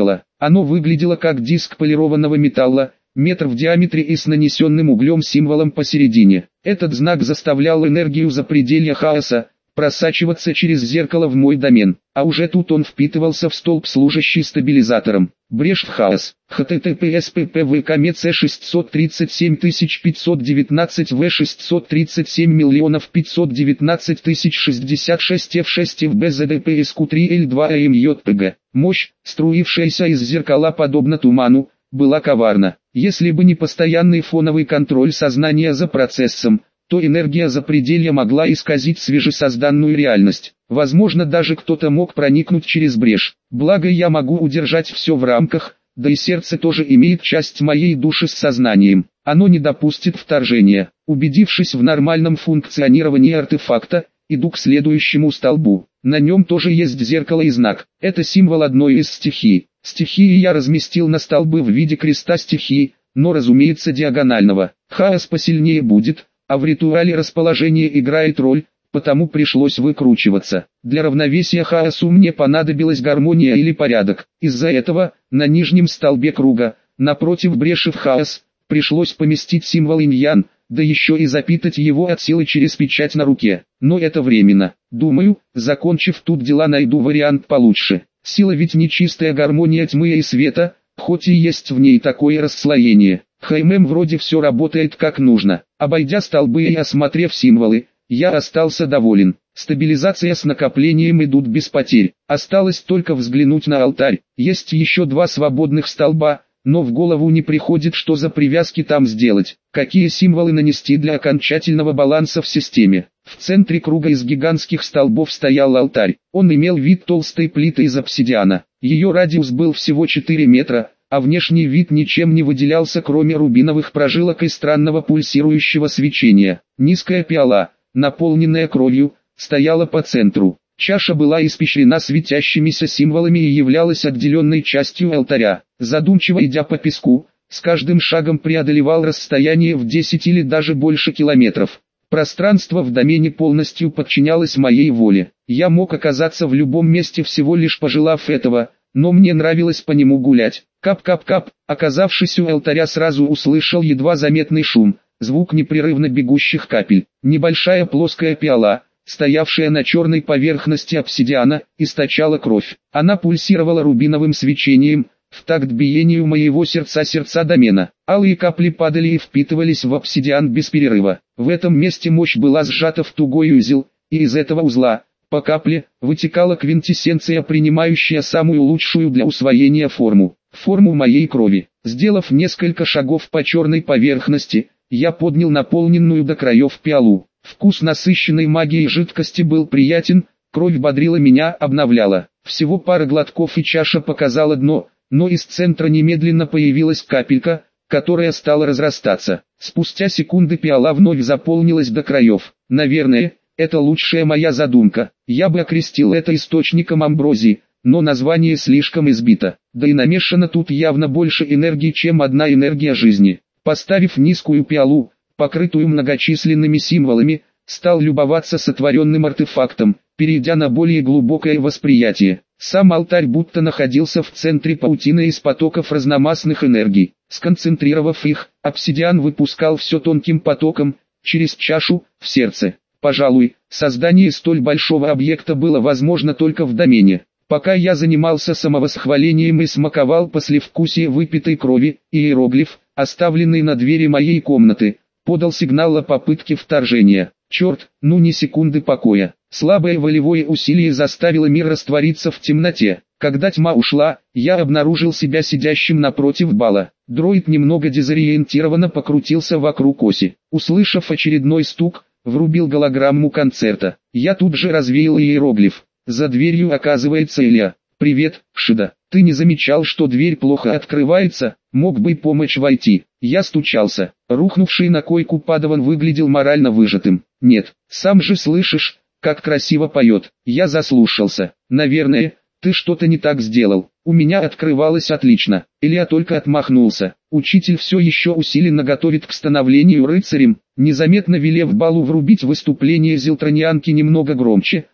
Оно выглядело как диск полированного металла, метр в диаметре и с нанесенным углем символом посередине. Этот знак заставлял энергию запределья хаоса просачиваться через зеркало в мой домен, а уже тут он впитывался в столб, служащий стабилизатором. Брешь в хаос. эйч ти ти пи эс пи пи ви комец шестьсот тридцать семь тысяч пятьсот девятнадцать в шестьсот тридцать семь миллионов пятьсот девятнадцать тысяч шестьдесят шесть эф шесть в бздп эс ку три эл два амйпг. Мощь, струившаяся из зеркала подобно туману, была коварна. Если бы не постоянный фоновый контроль сознания за процессом, то энергия запределья могла исказить свежесозданную реальность. Возможно, даже кто-то мог проникнуть через брешь. Благо я могу удержать все в рамках, да и сердце тоже имеет часть моей души с сознанием. Оно не допустит вторжения. Убедившись в нормальном функционировании артефакта, иду к следующему столбу. На нем тоже есть зеркало и знак. Это символ одной из стихий. Стихии я разместил на столбы в виде креста стихии, но разумеется диагонального. Хаос посильнее будет, а в ритуале расположение играет роль, потому пришлось выкручиваться. Для равновесия хаосу мне понадобилась гармония или порядок. Из-за этого, на нижнем столбе круга, напротив бреши в хаос, пришлось поместить символ инь-ян, да еще и запитать его от силы через печать на руке. Но это временно. Думаю, закончив тут дела, найду вариант получше. Сила ведь не чистая гармония тьмы и света, хоть и есть в ней такое расслоение. ХММ вроде все работает как нужно. Обойдя столбы и осмотрев символы, я остался доволен. Стабилизация с накоплением идут без потерь. Осталось только взглянуть на алтарь. Есть еще два свободных столба, но в голову не приходит, что за привязки там сделать. Какие символы нанести для окончательного баланса в системе. В центре круга из гигантских столбов стоял алтарь. Он имел вид толстой плиты из обсидиана. Ее радиус был всего четыре метра, а внешний вид ничем не выделялся, кроме рубиновых прожилок и странного пульсирующего свечения. Низкая пиала, наполненная кровью, стояла по центру. Чаша была испещрена светящимися символами и являлась отделенной частью алтаря. Задумчиво идя по песку, с каждым шагом преодолевал расстояние в десять или даже больше километров. Пространство в домене полностью подчинялось моей воле. Я мог оказаться в любом месте, всего лишь пожелав этого, но мне нравилось по нему гулять. Кап-кап-кап, оказавшись у алтаря, сразу услышал едва заметный шум, звук непрерывно бегущих капель. Небольшая плоская пиала, стоявшая на черной поверхности обсидиана, источала кровь. Она пульсировала рубиновым свечением, в такт биению моего сердца-сердца домена. Алые капли падали и впитывались в обсидиан без перерыва. В этом месте мощь была сжата в тугой узел, и из этого узла, по капле, вытекала квинтэссенция, принимающая самую лучшую для усвоения форму. Форму моей крови. Сделав несколько шагов по черной поверхности, я поднял наполненную до краев пиалу. Вкус насыщенной магией жидкости был приятен, кровь бодрила меня, обновляла. Всего пара глотков и чаша показала дно, но из центра немедленно появилась капелька, которая стала разрастаться. Спустя секунды пиала вновь заполнилась до краев. Наверное, это лучшая моя задумка. Я бы окрестил это источником амброзии, но название слишком избито. Да и намешано тут явно больше энергии, чем одна энергия жизни. Поставив низкую пиалу, покрытую многочисленными символами, стал любоваться сотворенным артефактом, перейдя на более глубокое восприятие. Сам алтарь будто находился в центре паутины из потоков разномастных энергий. Сконцентрировав их, обсидиан выпускал все тонким потоком, через чашу, в сердце. Пожалуй, создание столь большого объекта было возможно только в домене. Пока я занимался самовосхвалением и смаковал послевкусие выпитой крови, иероглиф, оставленный на двери моей комнаты, подал сигнал о попытке вторжения. Черт, ну ни секунды покоя. Слабое волевое усилие заставило мир раствориться в темноте. Когда тьма ушла, я обнаружил себя сидящим напротив Бала. Дроид немного дезориентированно покрутился вокруг оси. Услышав очередной стук, врубил голограмму концерта. Я тут же развеял иероглиф. За дверью оказывается Илья. «Привет, Шида. Ты не замечал, что дверь плохо открывается? Мог бы помочь войти?» Я стучался. Рухнувший на койку Падаван выглядел морально выжатым. «Нет, сам же слышишь, как красиво поет». Я заслушался. «Наверное, ты что-то не так сделал. У меня открывалось отлично». Илья только отмахнулся. Учитель все еще усиленно готовит к становлению рыцарем. Незаметно велев Балу врубить выступление зелтронианки немного громче,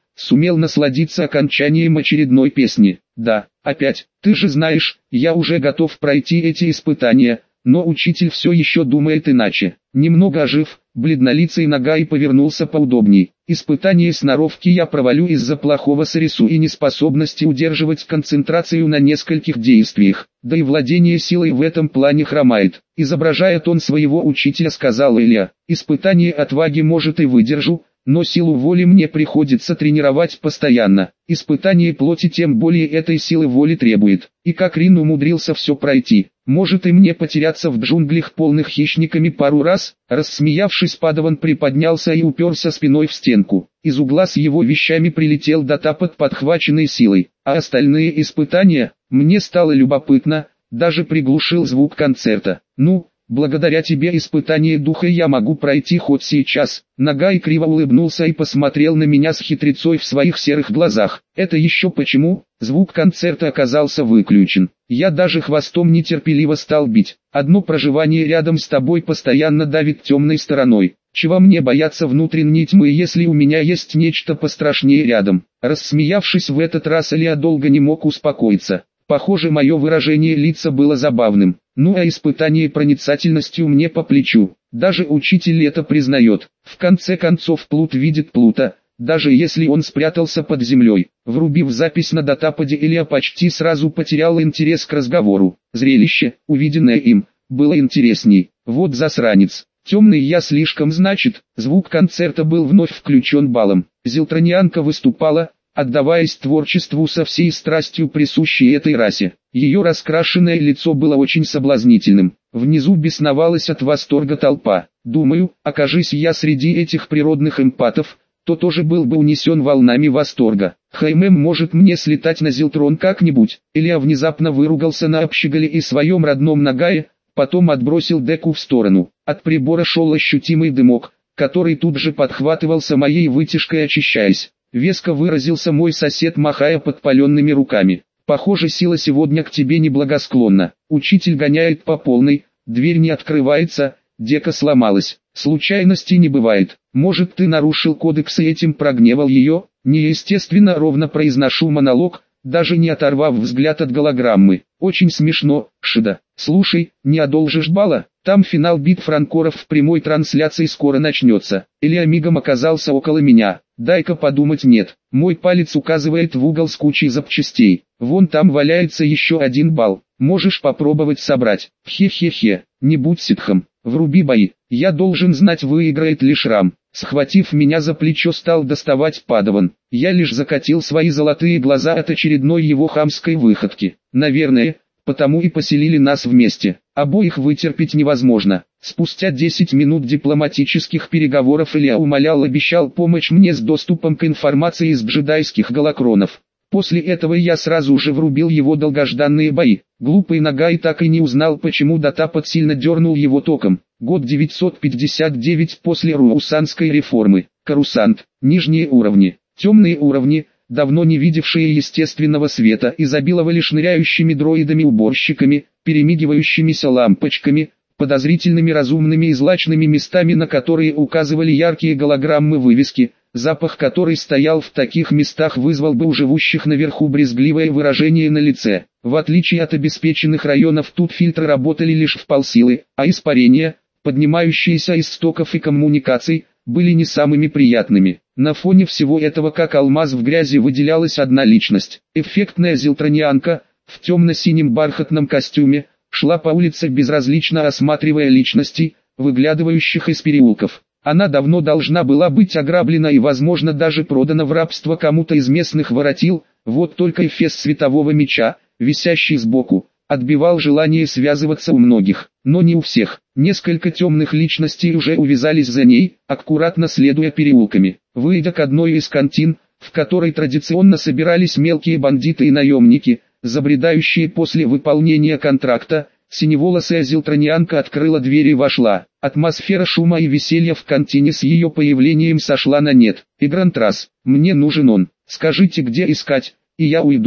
сумел насладиться окончанием очередной песни. Да, опять, ты же знаешь, я уже готов пройти эти испытания, но учитель все еще думает иначе. Немного ожив, бледнолицый Нагай повернулся поудобней. Испытание сноровки я провалю из-за плохого сорису и неспособности удерживать концентрацию на нескольких действиях. Да и владение силой в этом плане хромает. Изображая тон своего учителя, сказал Илья. Испытание отваги может и выдержу, но силу воли мне приходится тренировать постоянно. Испытание плоти тем более этой силы воли требует. И как Рин умудрился все пройти. Может и мне потеряться в джунглях полных хищниками пару раз? Рассмеявшись, Падаван приподнялся и уперся спиной в стенку. Из угла с его вещами прилетел Дотапот, подхваченный силой. А остальные испытания? Мне стало любопытно, даже приглушил звук концерта. Ну, благодаря тебе испытание духа я могу пройти хоть сейчас. Нагай криво улыбнулся и посмотрел на меня с хитрецой в своих серых глазах. Это еще почему? Звук концерта оказался выключен. Я даже хвостом нетерпеливо стал бить. Одно проживание рядом с тобой постоянно давит темной стороной. Чего мне бояться внутренней тьмы, если у меня есть нечто пострашнее рядом? Рассмеявшись в этот раз, Илья долго не мог успокоиться. Похоже, мое выражение лица было забавным. Ну а испытание проницательностью мне по плечу. Даже учитель это признает. В конце концов Плут видит Плута, даже если он спрятался под землей. Врубив запись на Дотаподе, Илья почти сразу потерял интерес к разговору. Зрелище, увиденное им, было интересней. Вот засранец. Темный я слишком, значит. Звук концерта был вновь включен балом. Зилтронианка выступала, отдаваясь творчеству со всей страстью, присущей этой расе. Ее раскрашенное лицо было очень соблазнительным. Внизу бесновалась от восторга толпа. Думаю, окажись я среди этих природных эмпатов, то тоже был бы унесен волнами восторга. Хаймем, может мне слетать на Зилтрон как-нибудь? Илья внезапно выругался на общеголе и своем родном Нагае, потом отбросил деку в сторону. От прибора шел ощутимый дымок, который тут же подхватывался моей вытяжкой, очищаясь. Веско выразился мой сосед, махая подпаленными руками. Похоже, сила сегодня к тебе неблагосклонна. Учитель гоняет по полной, дверь не открывается, дека сломалась. Случайностей не бывает. Может, ты нарушил кодекс и этим прогневал ее? Неестественно ровно произношу монолог, даже не оторвав взгляд от голограммы. Очень смешно, Шида. Слушай, не одолжишь бала? Там финал битв ранкоров в прямой трансляции скоро начнется. Илья мигом оказался около меня. Дай-ка подумать. Нет. Мой палец указывает в угол с кучей запчастей. Вон там валяется еще один бал. Можешь попробовать собрать. Хе-хе-хе. Не будь ситхом. Вруби бои. Я должен знать, выиграет ли Шрам. Схватив меня за плечо, стал доставать Падаван. Я лишь закатил свои золотые глаза от очередной его хамской выходки. Наверное, потому и поселили нас вместе. Обоих вытерпеть невозможно. Спустя десять минут дипломатических переговоров Илья умолял, обещал помочь мне с доступом к информации из джедайских голокронов. После этого я сразу же врубил его долгожданные бои. Глупый Нагай так и не узнал, почему Дотапот сильно дернул его током. Год девятьсот пятьдесят девять после Руусанской реформы. Карусант. Нижние уровни. Темные уровни, давно не видевшие естественного света, изобиловали шныряющими дроидами-уборщиками, перемигивающимися лампочками, подозрительными разумными и злачными местами, на которые указывали яркие голограммы вывески. Запах, который стоял в таких местах, вызвал бы у живущих наверху брезгливое выражение на лице. В отличие от обеспеченных районов, тут фильтры работали лишь в полсилы, а испарения, поднимающиеся из стоков и коммуникаций, были не самыми приятными. На фоне всего этого, как алмаз в грязи, выделялась одна личность. Эффектная зилтронианка, в темно-синем бархатном костюме, шла по улице, безразлично осматривая личностей, выглядывающих из переулков. Она давно должна была быть ограблена и, возможно, даже продана в рабство кому-то из местных воротил. Вот только эфес светового меча, висящий сбоку, отбивал желание связываться у многих, но не у всех. Несколько темных личностей уже увязались за ней, аккуратно следуя переулками. Выйдя к одной из кантин, в которой традиционно собирались мелкие бандиты и наемники, забредающие после выполнения контракта, синеволосая зилтронианка открыла дверь и вошла. Атмосфера шума и веселья в кантине с ее появлением сошла на нет. «Игрантрас, мне нужен он. Скажите, где искать, и я уйду».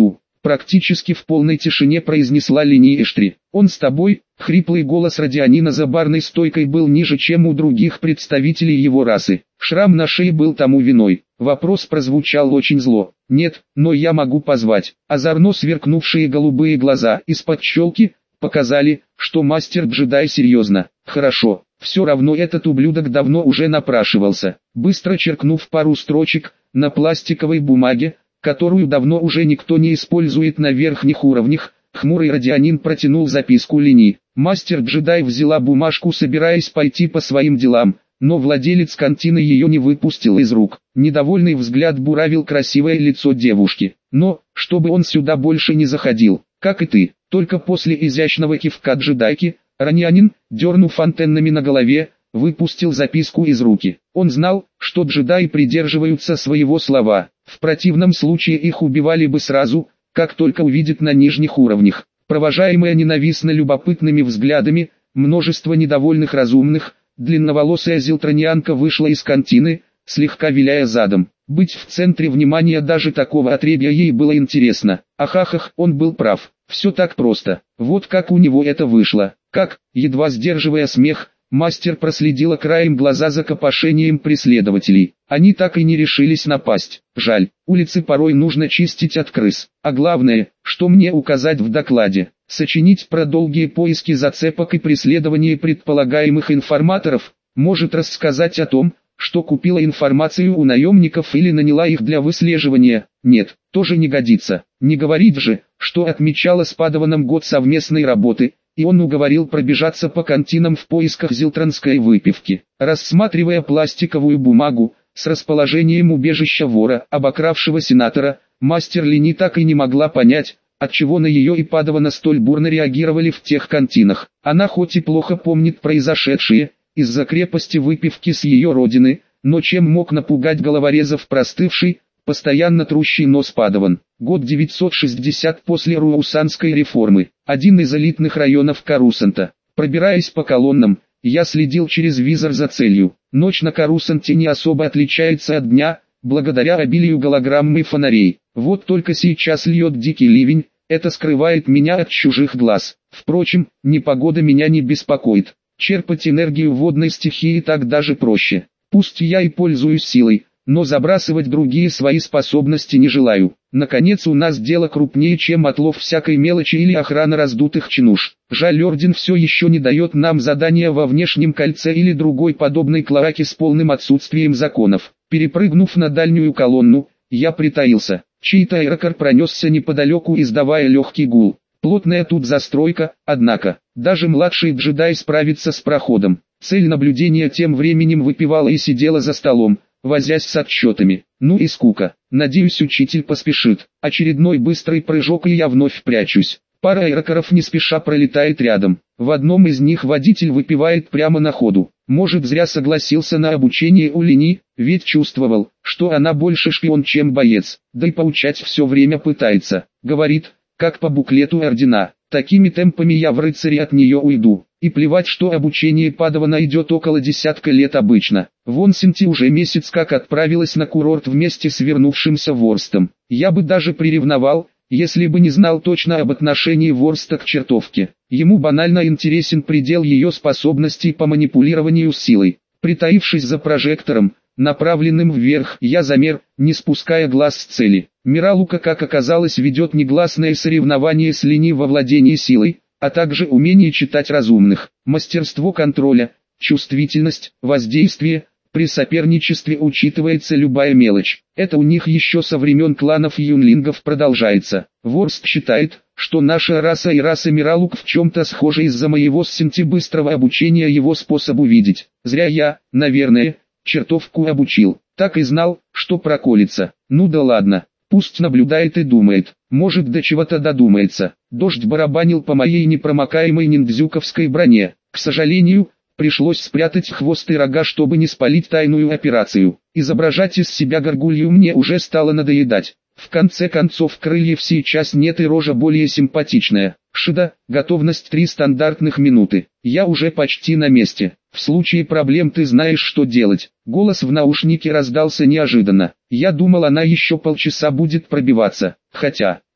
Практически в полной тишине произнесла Лени Эштри. «Он с тобой?» Хриплый голос Родионина за барной стойкой был ниже, чем у других представителей его расы. Шрам на шее был тому виной. Вопрос прозвучал очень зло. «Нет, но я могу позвать». Озорно сверкнувшие голубые глаза из-под щелки показали, что мастер-джедай серьезно. «Хорошо, все равно этот ублюдок давно уже напрашивался». Быстро черкнув пару строчек на пластиковой бумаге, которую давно уже никто не использует на верхних уровнях, хмурый Родионин протянул записку Лени. Мастер-джедай взяла бумажку, собираясь пойти по своим делам, но владелец кантины ее не выпустил из рук. Недовольный взгляд буравил красивое лицо девушки. «Но, чтобы он сюда больше не заходил, как и ты». Только после изящного кивка джедайки, Родионин, дернув антеннами на голове, выпустил записку из руки. Он знал, что джедаи придерживаются своего слова. В противном случае их убивали бы сразу, как только увидят на нижних уровнях. Провожаемая ненавистно любопытными взглядами, множество недовольных разумных, длинноволосая зилтронианка вышла из кантины, слегка виляя задом. Быть в центре внимания даже такого отребья ей было интересно. Ахахах, он был прав. Все так просто. Вот как у него это вышло. Как, едва сдерживая смех, мастер проследила краем глаза за копошением преследователей. Они так и не решились напасть. Жаль, улицы порой нужно чистить от крыс. А главное, что мне указать в докладе, сочинить про долгие поиски зацепок и преследование предполагаемых информаторов, может рассказать о том, что купила информацию у наемников или наняла их для выслеживания. Нет, тоже не годится. Не говорить же, что отмечала с Падаваном год совместной работы, и он уговорил пробежаться по кантинам в поисках зилтронской выпивки. Рассматривая пластиковую бумагу, с расположением убежища вора, обокравшего сенатора, мастер Лени так и не могла понять, отчего на ее и Падавана столь бурно реагировали в тех кантинах. Она хоть и плохо помнит произошедшее, из-за крепости выпивки с ее родины, но чем мог напугать головорезов простывший, постоянно трущий нос Падаван. Год девятьсот шестьдесят после Руусанской реформы. Один из элитных районов Карусанта. Пробираясь по колоннам, я следил через визор за целью. Ночь на Карусанте не особо отличается от дня, благодаря обилию голограмм и фонарей. Вот только сейчас льет дикий ливень, это скрывает меня от чужих глаз. Впрочем, непогода меня не беспокоит. Черпать энергию водной стихии так даже проще. Пусть я и пользуюсь силой, но забрасывать другие свои способности не желаю. Наконец, у нас дело крупнее, чем отлов всякой мелочи или охрана раздутых чинуш. Жаль, орден все еще не дает нам задания во внешнем кольце или другой подобной клоаке с полным отсутствием законов. Перепрыгнув на дальнюю колонну, я притаился. Чей-то аэрокар пронесся неподалеку, издавая легкий гул. Плотная тут застройка, однако, даже младший джедай справится с проходом. Цель наблюдения тем временем выпивала и сидела за столом, возясь с отчетами. Ну и скука. Надеюсь, учитель поспешит. Очередной быстрый прыжок, и я вновь прячусь. Пара аэрокаров не спеша пролетает рядом. В одном из них водитель выпивает прямо на ходу. Может, зря согласился на обучение у Лени, ведь чувствовал, что она больше шпион, чем боец. Да и поучать все время пытается. Говорит, как по буклету ордена. Такими темпами я в рыцари от нее уйду. И плевать, что обучение Падавана идет около десятка лет обычно. Вон Синти уже месяц как отправилась на курорт вместе с вернувшимся Ворстом. Я бы даже приревновал, если бы не знал точно об отношении Ворста к чертовке. Ему банально интересен предел ее способностей по манипулированию силой. Притаившись за прожектором, направленным вверх, я замер, не спуская глаз с цели. Миралука, как оказалось, ведет негласное соревнование с Лени во владении силой, а также умение читать разумных, мастерство контроля, чувствительность, воздействие. При соперничестве учитывается любая мелочь. Это у них еще со времен кланов юнлингов продолжается. Ворст считает, что наша раса и раса Миралук в чем-то схожи из-за моего с Синти быстрого обучения его способу видеть. Зря я, наверное, чертовку обучил. Так и знал, что проколется. Ну да ладно. Пусть наблюдает и думает, может, до чего-то додумается. Дождь барабанил по моей непромокаемой ниндзюковской броне. К сожалению, пришлось спрятать хвост и рога, чтобы не спалить тайную операцию. Изображать из себя горгулью мне уже стало надоедать. В конце концов, крыльев сейчас нет и рожа более симпатичная. Шида, готовность три стандартных минуты. Я уже почти на месте. В случае проблем ты знаешь, что делать. Голос в наушнике раздался неожиданно. Я думал, она еще полчаса будет пробиваться. Хотя,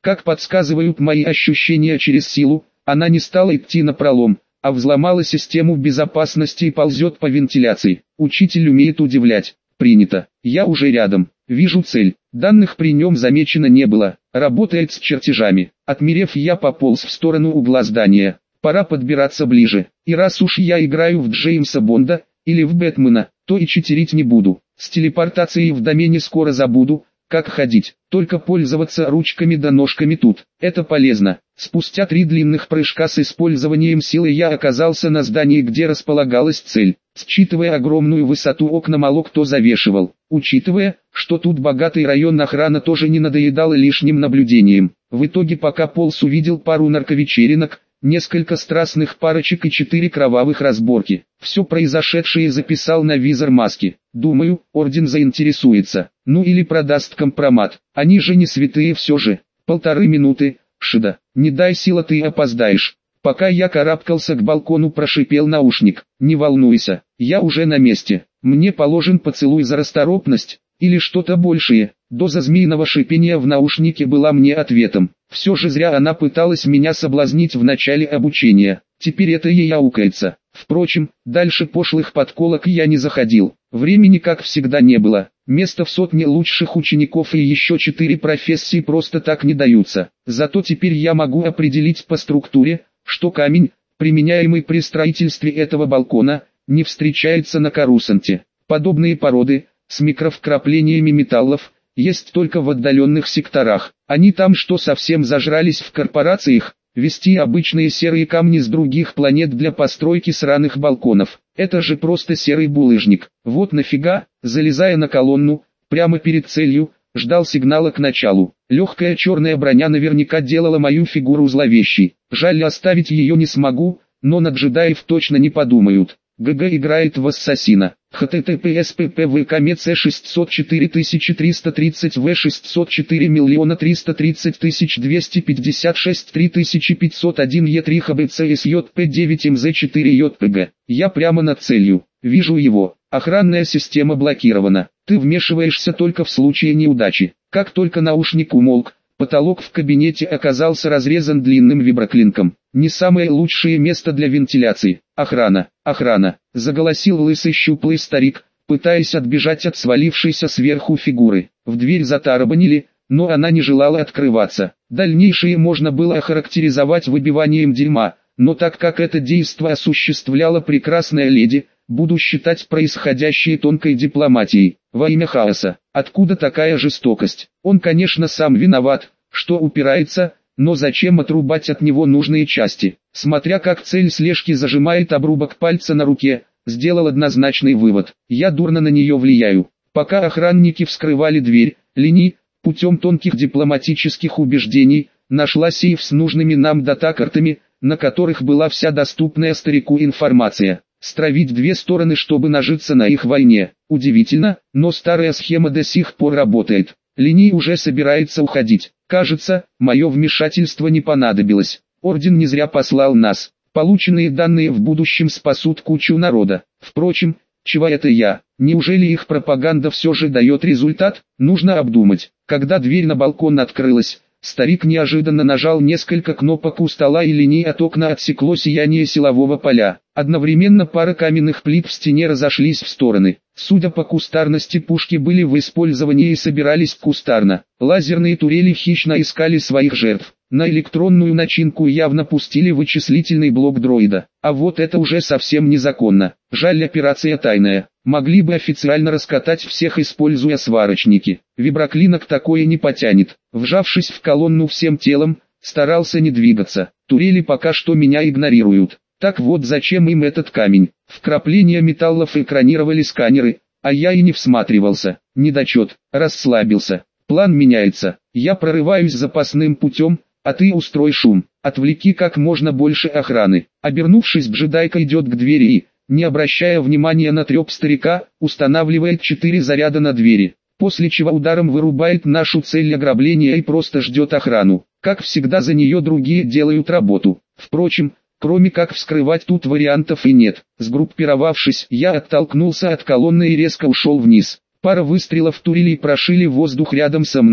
Как подсказывают мои ощущения через силу, она не стала идти напролом, а взломала систему безопасности и ползет по вентиляции. Учитель умеет удивлять. Принято. Я уже рядом. Вижу цель. Данных при нем замечено не было. Работает с чертежами. Отмерев, я пополз в сторону угла здания. Пора подбираться ближе. И раз уж я играю в Джеймса Бонда, или в Бэтмена, то и читерить не буду. С телепортацией в домене скоро забуду, как ходить. Только пользоваться ручками да ножками тут. Это полезно. Спустя три длинных прыжка с использованием силы я оказался на здании, где располагалась цель. Считывая огромную высоту, окна мало кто завешивал. Учитывая, что тут богатый район, охрана тоже не надоедала лишним наблюдением. В итоге, пока полз, увидел пару нарковечеринок, несколько страстных парочек и четыре кровавых разборки. Все произошедшее записал на визор маски. Думаю, орден заинтересуется. Ну или продаст компромат. Они же не святые все же. Полторы минуты, Шида. Не дай сила, ты опоздаешь. Пока я карабкался к балкону, прошипел наушник. Не волнуйся, я уже на месте. Мне положен поцелуй за расторопность, или что-то большее. Доза змеиного шипения в наушнике была мне ответом. Все же зря она пыталась меня соблазнить в начале обучения. Теперь это ей аукается. Впрочем, дальше пошлых подколок я не заходил. Времени, как всегда, не было. Место в сотне лучших учеников и еще четыре профессии просто так не даются. Зато теперь я могу определить по структуре, что камень, применяемый при строительстве этого балкона, не встречается на Корусанте. Подобные породы, с микровкраплениями металлов, есть только в отдаленных секторах. Они там что, совсем зажрались в корпорациях? Вести обычные серые камни с других планет для постройки сраных балконов. Это же просто серый булыжник. Вот нафига, залезая на колонну, прямо перед целью, ждал сигнала к началу. Легкая черная броня наверняка делала мою фигуру зловещей. Жаль, оставить ее не смогу, но на джедаев точно не подумают. ГГ играет в ассасина. https ppvkmec шестьсот четыре тысячи триста тридцать в шестьсот четыре миллиона триста тридцать тысяч двести пятьдесят шесть три тысячи пятьсот один е три хбцсjp девять мз четыре jpg. Я прямо над целью. Вижу его. Охранная система блокирована. Ты вмешиваешься только в случае неудачи. Как только наушник умолк, потолок в кабинете оказался разрезан длинным виброклинком. Не самое лучшее место для вентиляции. Охрана, охрана, заголосил лысый щуплый старик, пытаясь отбежать от свалившейся сверху фигуры. В дверь затарабанили, но она не желала открываться. Дальнейшее можно было охарактеризовать выбиванием дерьма, но так как это действо осуществляла прекрасная леди, буду считать происходящее тонкой дипломатией. Во имя хаоса. Откуда такая жестокость? Он, конечно, сам виноват, что упирается, но зачем отрубать от него нужные части? Смотря как цель слежки зажимает обрубок пальца на руке, сделал однозначный вывод. Я дурно на нее влияю. Пока охранники вскрывали дверь, Лени, путем тонких дипломатических убеждений, нашла сейф с нужными нам датакартами, на которых была вся доступная старику информация. Стравить две стороны, чтобы нажиться на их войне. Удивительно, но старая схема до сих пор работает. Лени уже собирается уходить. Кажется, мое вмешательство не понадобилось. Орден не зря послал нас. Полученные данные в будущем спасут кучу народа. Впрочем, чего это я? Неужели их пропаганда все же дает результат? Нужно обдумать. Когда дверь на балкон открылась, старик неожиданно нажал несколько кнопок у стола, и Лени от окна отсекло сияние силового поля. Одновременно пара каменных плит в стене разошлись в стороны. Судя по кустарности, пушки были в использовании и собирались кустарно. Лазерные турели хищно искали своих жертв. На электронную начинку явно пустили вычислительный блок дроида. А вот это уже совсем незаконно. Жаль, операция тайная. Могли бы официально раскатать всех, используя сварочники. Виброклинок такое не потянет. Вжавшись в колонну всем телом, старался не двигаться. Турели пока что меня игнорируют. Так вот зачем им этот камень? Вкрапления металлов экранировали сканеры, а я и не всматривался. Недочет, расслабился. План меняется. Я прорываюсь запасным путем, а ты устрой шум. Отвлеки как можно больше охраны. Обернувшись, джедайка идет к двери и, не обращая внимания на треп старика, устанавливает четыре заряда на двери. После чего ударом вырубает нашу цель ограбления и просто ждет охрану. Как всегда, за нее другие делают работу. Впрочем, кроме как вскрывать, тут вариантов и нет. Сгруппировавшись, я оттолкнулся от колонны и резко ушел вниз. Пара выстрелов турелей прошили воздух рядом со мной.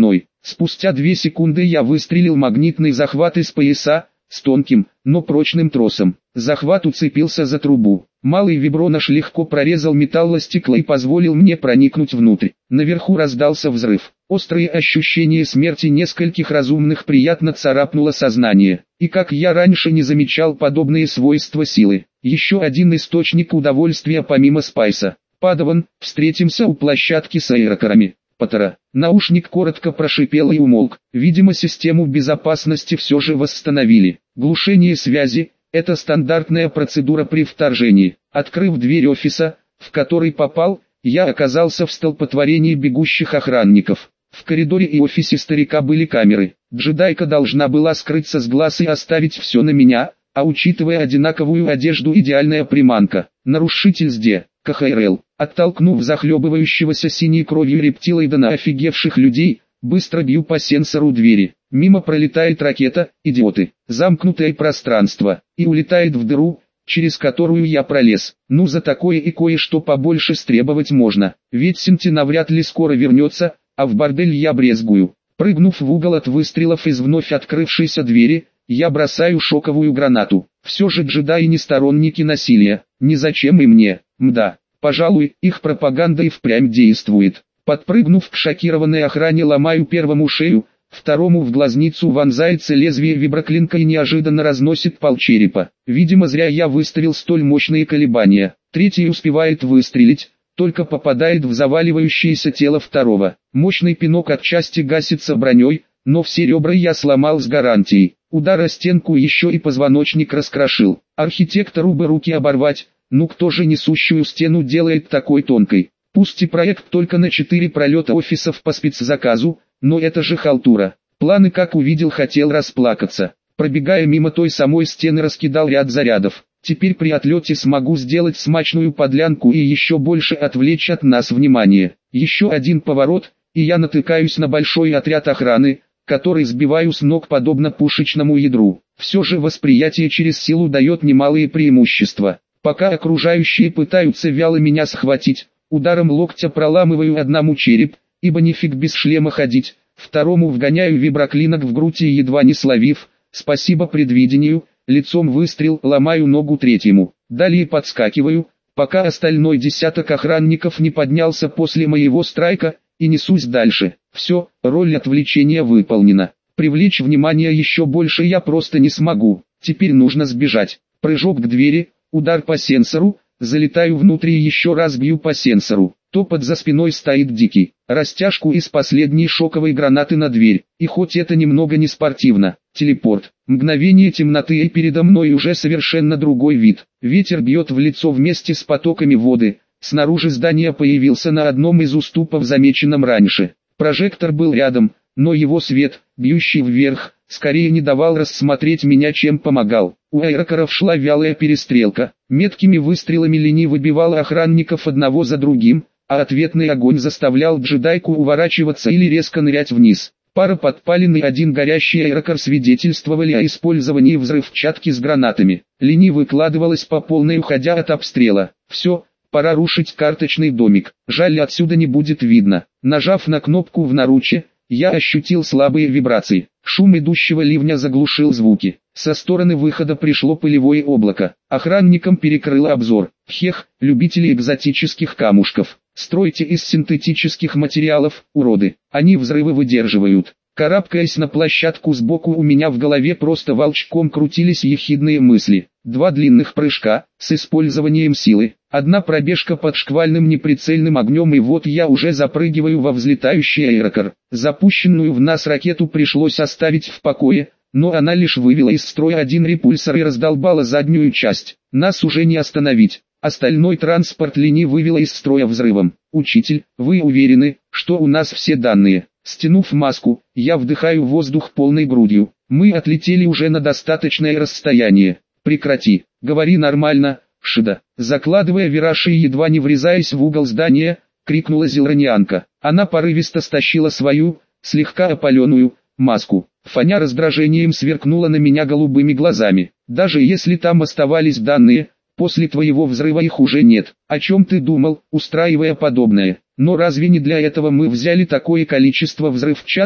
Спустя две секунды я выстрелил магнитный захват из пояса, с тонким, но прочным тросом. Захват уцепился за трубу. Малый вибронош легко прорезал металлостекло и позволил мне проникнуть внутрь. Наверху раздался взрыв. Острые ощущения смерти нескольких разумных приятно царапнуло сознание. И как я раньше не замечал подобные свойства силы. Еще один источник удовольствия помимо Спайса. Падаван, встретимся у площадки с аэрокарами. Поттера. Наушник коротко прошипел и умолк. Видимо, систему безопасности все же восстановили. Глушение связи – это стандартная процедура при вторжении. Открыв дверь офиса, в который попал, я оказался в столпотворении бегущих охранников. В коридоре и офисе старика были камеры. Джедайка должна была скрыться с глаз и оставить все на меня, а учитывая одинаковую одежду, идеальная приманка. Нарушитель СД. КХРЛ. Оттолкнув захлебывающегося синей кровью рептилоида на офигевших людей, быстро бью по сенсору двери. Мимо пролетает ракета, идиоты. Замкнутое пространство. И улетает в дыру, через которую я пролез. Ну за такое и кое-что побольше стребовать можно. Ведь Синти навряд ли скоро вернется, а в бордель я брезгую. Прыгнув в угол от выстрелов из вновь открывшейся двери, я бросаю шоковую гранату. Все же джедаи не сторонники насилия. Незачем и мне. Мда. Пожалуй, их пропаганда и впрямь действует. Подпрыгнув к шокированной охране, ломаю первому шею, второму в глазницу вонзается лезвие виброклинка и неожиданно разносит полчерепа. Видимо, зря я выставил столь мощные колебания. Третий успевает выстрелить, только попадает в заваливающееся тело второго. Мощный пинок отчасти гасится броней, но все ребра я сломал с гарантией. Удар о стенку еще и позвоночник раскрошил. Архитектору бы руки оборвать. Ну кто же несущую стену делает такой тонкой? Пусть и проект только на четыре пролета офисов по спецзаказу, но это же халтура. Планы как увидел, хотел расплакаться. Пробегая мимо той самой стены, раскидал ряд зарядов. Теперь при отлете смогу сделать смачную подлянку и еще больше отвлечь от нас внимание. Еще один поворот, и я натыкаюсь на большой отряд охраны, который сбиваю с ног подобно пушечному ядру. Все же восприятие через силу дает немалые преимущества. Пока окружающие пытаются вяло меня схватить, ударом локтя проламываю одному череп, ибо нифиг без шлема ходить, второму вгоняю виброклинок в грудь и едва не словив, спасибо предвидению, лицом выстрел, ломаю ногу третьему. Далее подскакиваю, пока остальной десяток охранников не поднялся после моего страйка, и несусь дальше. Все, роль отвлечения выполнена. Привлечь внимание еще больше я просто не смогу, теперь нужно сбежать. Прыжок к двери. Удар по сенсору, залетаю внутрь и еще раз бью по сенсору. Топот за спиной стоит дикий. Растяжку из последней шоковой гранаты на дверь. И хоть это немного не спортивно. Телепорт. Мгновение темноты, и передо мной уже совершенно другой вид. Ветер бьет в лицо вместе с потоками воды. Снаружи здания появился на одном из уступов, замеченном раньше. Прожектор был рядом, но его свет, бьющий вверх, скорее не давал рассмотреть меня, чем помогал. У аэрокаров шла вялая перестрелка. Меткими выстрелами лени выбивала охранников одного за другим, а ответный огонь заставлял джедайку уворачиваться или резко нырять вниз. Пара подпалин и один горящий аэрокар свидетельствовали о использовании взрывчатки с гранатами. Лени выкладывалась по полной, уходя от обстрела. Все, пора рушить карточный домик. Жаль, отсюда не будет видно. Нажав на кнопку в наруче, я ощутил слабые вибрации. Шум идущего ливня заглушил звуки. Со стороны выхода пришло пылевое облако. Охранникам перекрыло обзор. Хех, любители экзотических камушков. Стройте из синтетических материалов, уроды. Они взрывы выдерживают. Карабкаясь на площадку сбоку, у меня в голове просто волчком крутились ехидные мысли. Два длинных прыжка, с использованием силы. Одна пробежка под шквальным неприцельным огнем, и вот я уже запрыгиваю во взлетающий аэрокар. Запущенную в нас ракету пришлось оставить в покое, но она лишь вывела из строя один репульсор и раздолбала заднюю часть. Нас уже не остановить. Остальной транспорт лени вывела из строя взрывом. «Учитель, вы уверены, что у нас все данные?» Стянув маску, я вдыхаю воздух полной грудью. Мы отлетели уже на достаточное расстояние. «Прекрати, говори нормально, Шида». Закладывая вираж и едва не врезаясь в угол здания, крикнула зелранианка. Она порывисто стащила свою, слегка опаленную, маску. Фаня раздражением сверкнула на меня голубыми глазами. «Даже если там оставались данные, после твоего взрыва их уже нет. О чем ты думал, устраивая подобное? Но разве не для этого мы взяли такое количество взрывчатки?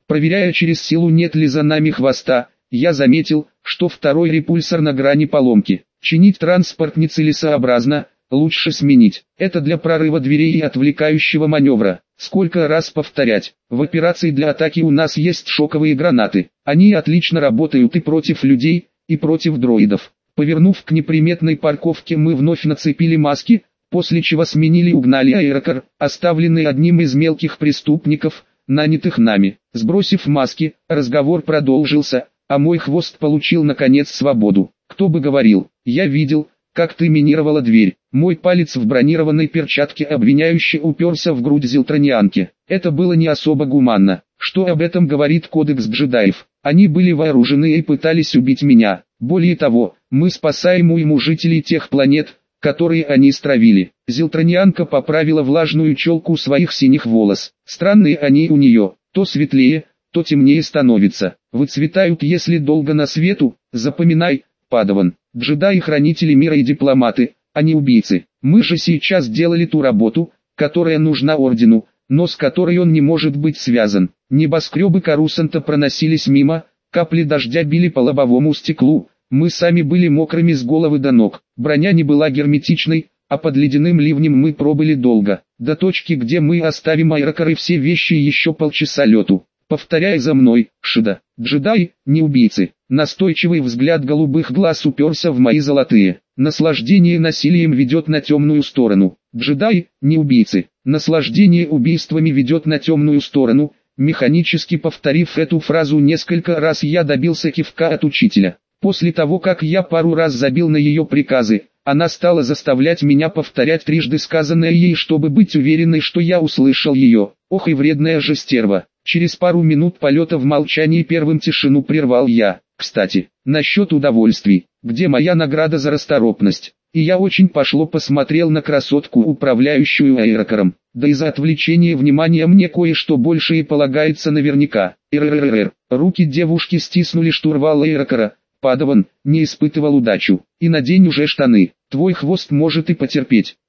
Проверяя через силу, нет ли за нами хвоста, я заметил, что второй репульсор на грани поломки. Чинить транспорт нецелесообразно, лучше сменить. Это для прорыва дверей и отвлекающего маневра. Сколько раз повторять? В операции для атаки у нас есть шоковые гранаты. Они отлично работают и против людей, и против дроидов. Повернув к неприметной парковке, мы вновь нацепили маски, после чего сменили и угнали аэрокар, оставленный одним из мелких преступников, нанятых нами. Сбросив маски, разговор продолжился, а мой хвост получил наконец свободу. Кто бы говорил, я видел, как ты минировала дверь. Мой палец в бронированной перчатке обвиняюще уперся в грудь зелтронианки. Это было не особо гуманно. Что об этом говорит кодекс джедаев? Они были вооружены и пытались убить меня. Более того, мы спасаем уйму жителей тех планет, которые они стравили. Зелтронианка поправила влажную челку своих синих волос. Странные они у нее, то светлее, то темнее становятся. Выцветают, если долго на свету. Запоминай, Падаван. Джедаи-хранители мира и дипломаты, а не убийцы. Мы же сейчас делали ту работу, которая нужна Ордену, но с которой он не может быть связан. Небоскребы Карусанта проносились мимо, капли дождя били по лобовому стеклу, мы сами были мокрыми с головы до ног. Броня не была герметичной, а под ледяным ливнем мы пробыли долго. До точки, где мы оставим аэрокар и все вещи, еще полчаса лету. Повторяй за мной, Шида. Джедаи, не убийцы. Настойчивый взгляд голубых глаз уперся в мои золотые. Наслаждение насилием ведет на темную сторону. Джедаи, не убийцы. Наслаждение убийствами ведет на темную сторону. Механически повторив эту фразу несколько раз, я добился кивка от учителя. После того, как я пару раз забил на ее приказы, она стала заставлять меня повторять трижды сказанное ей, чтобы быть уверенной, что я услышал ее. Ох и вредная же стерва. Через пару минут полета в молчании первым тишину прервал я. Кстати, насчет удовольствий, где моя награда за расторопность? И я очень пошло посмотрел на красотку, управляющую аэрокаром. Да и за отвлечение внимания мне кое-что больше и полагается наверняка. РРРР. Руки девушки стиснули штурвал аэрокара. Падаван, не испытывал удачу. И надень уже штаны. Твой хвост может и потерпеть.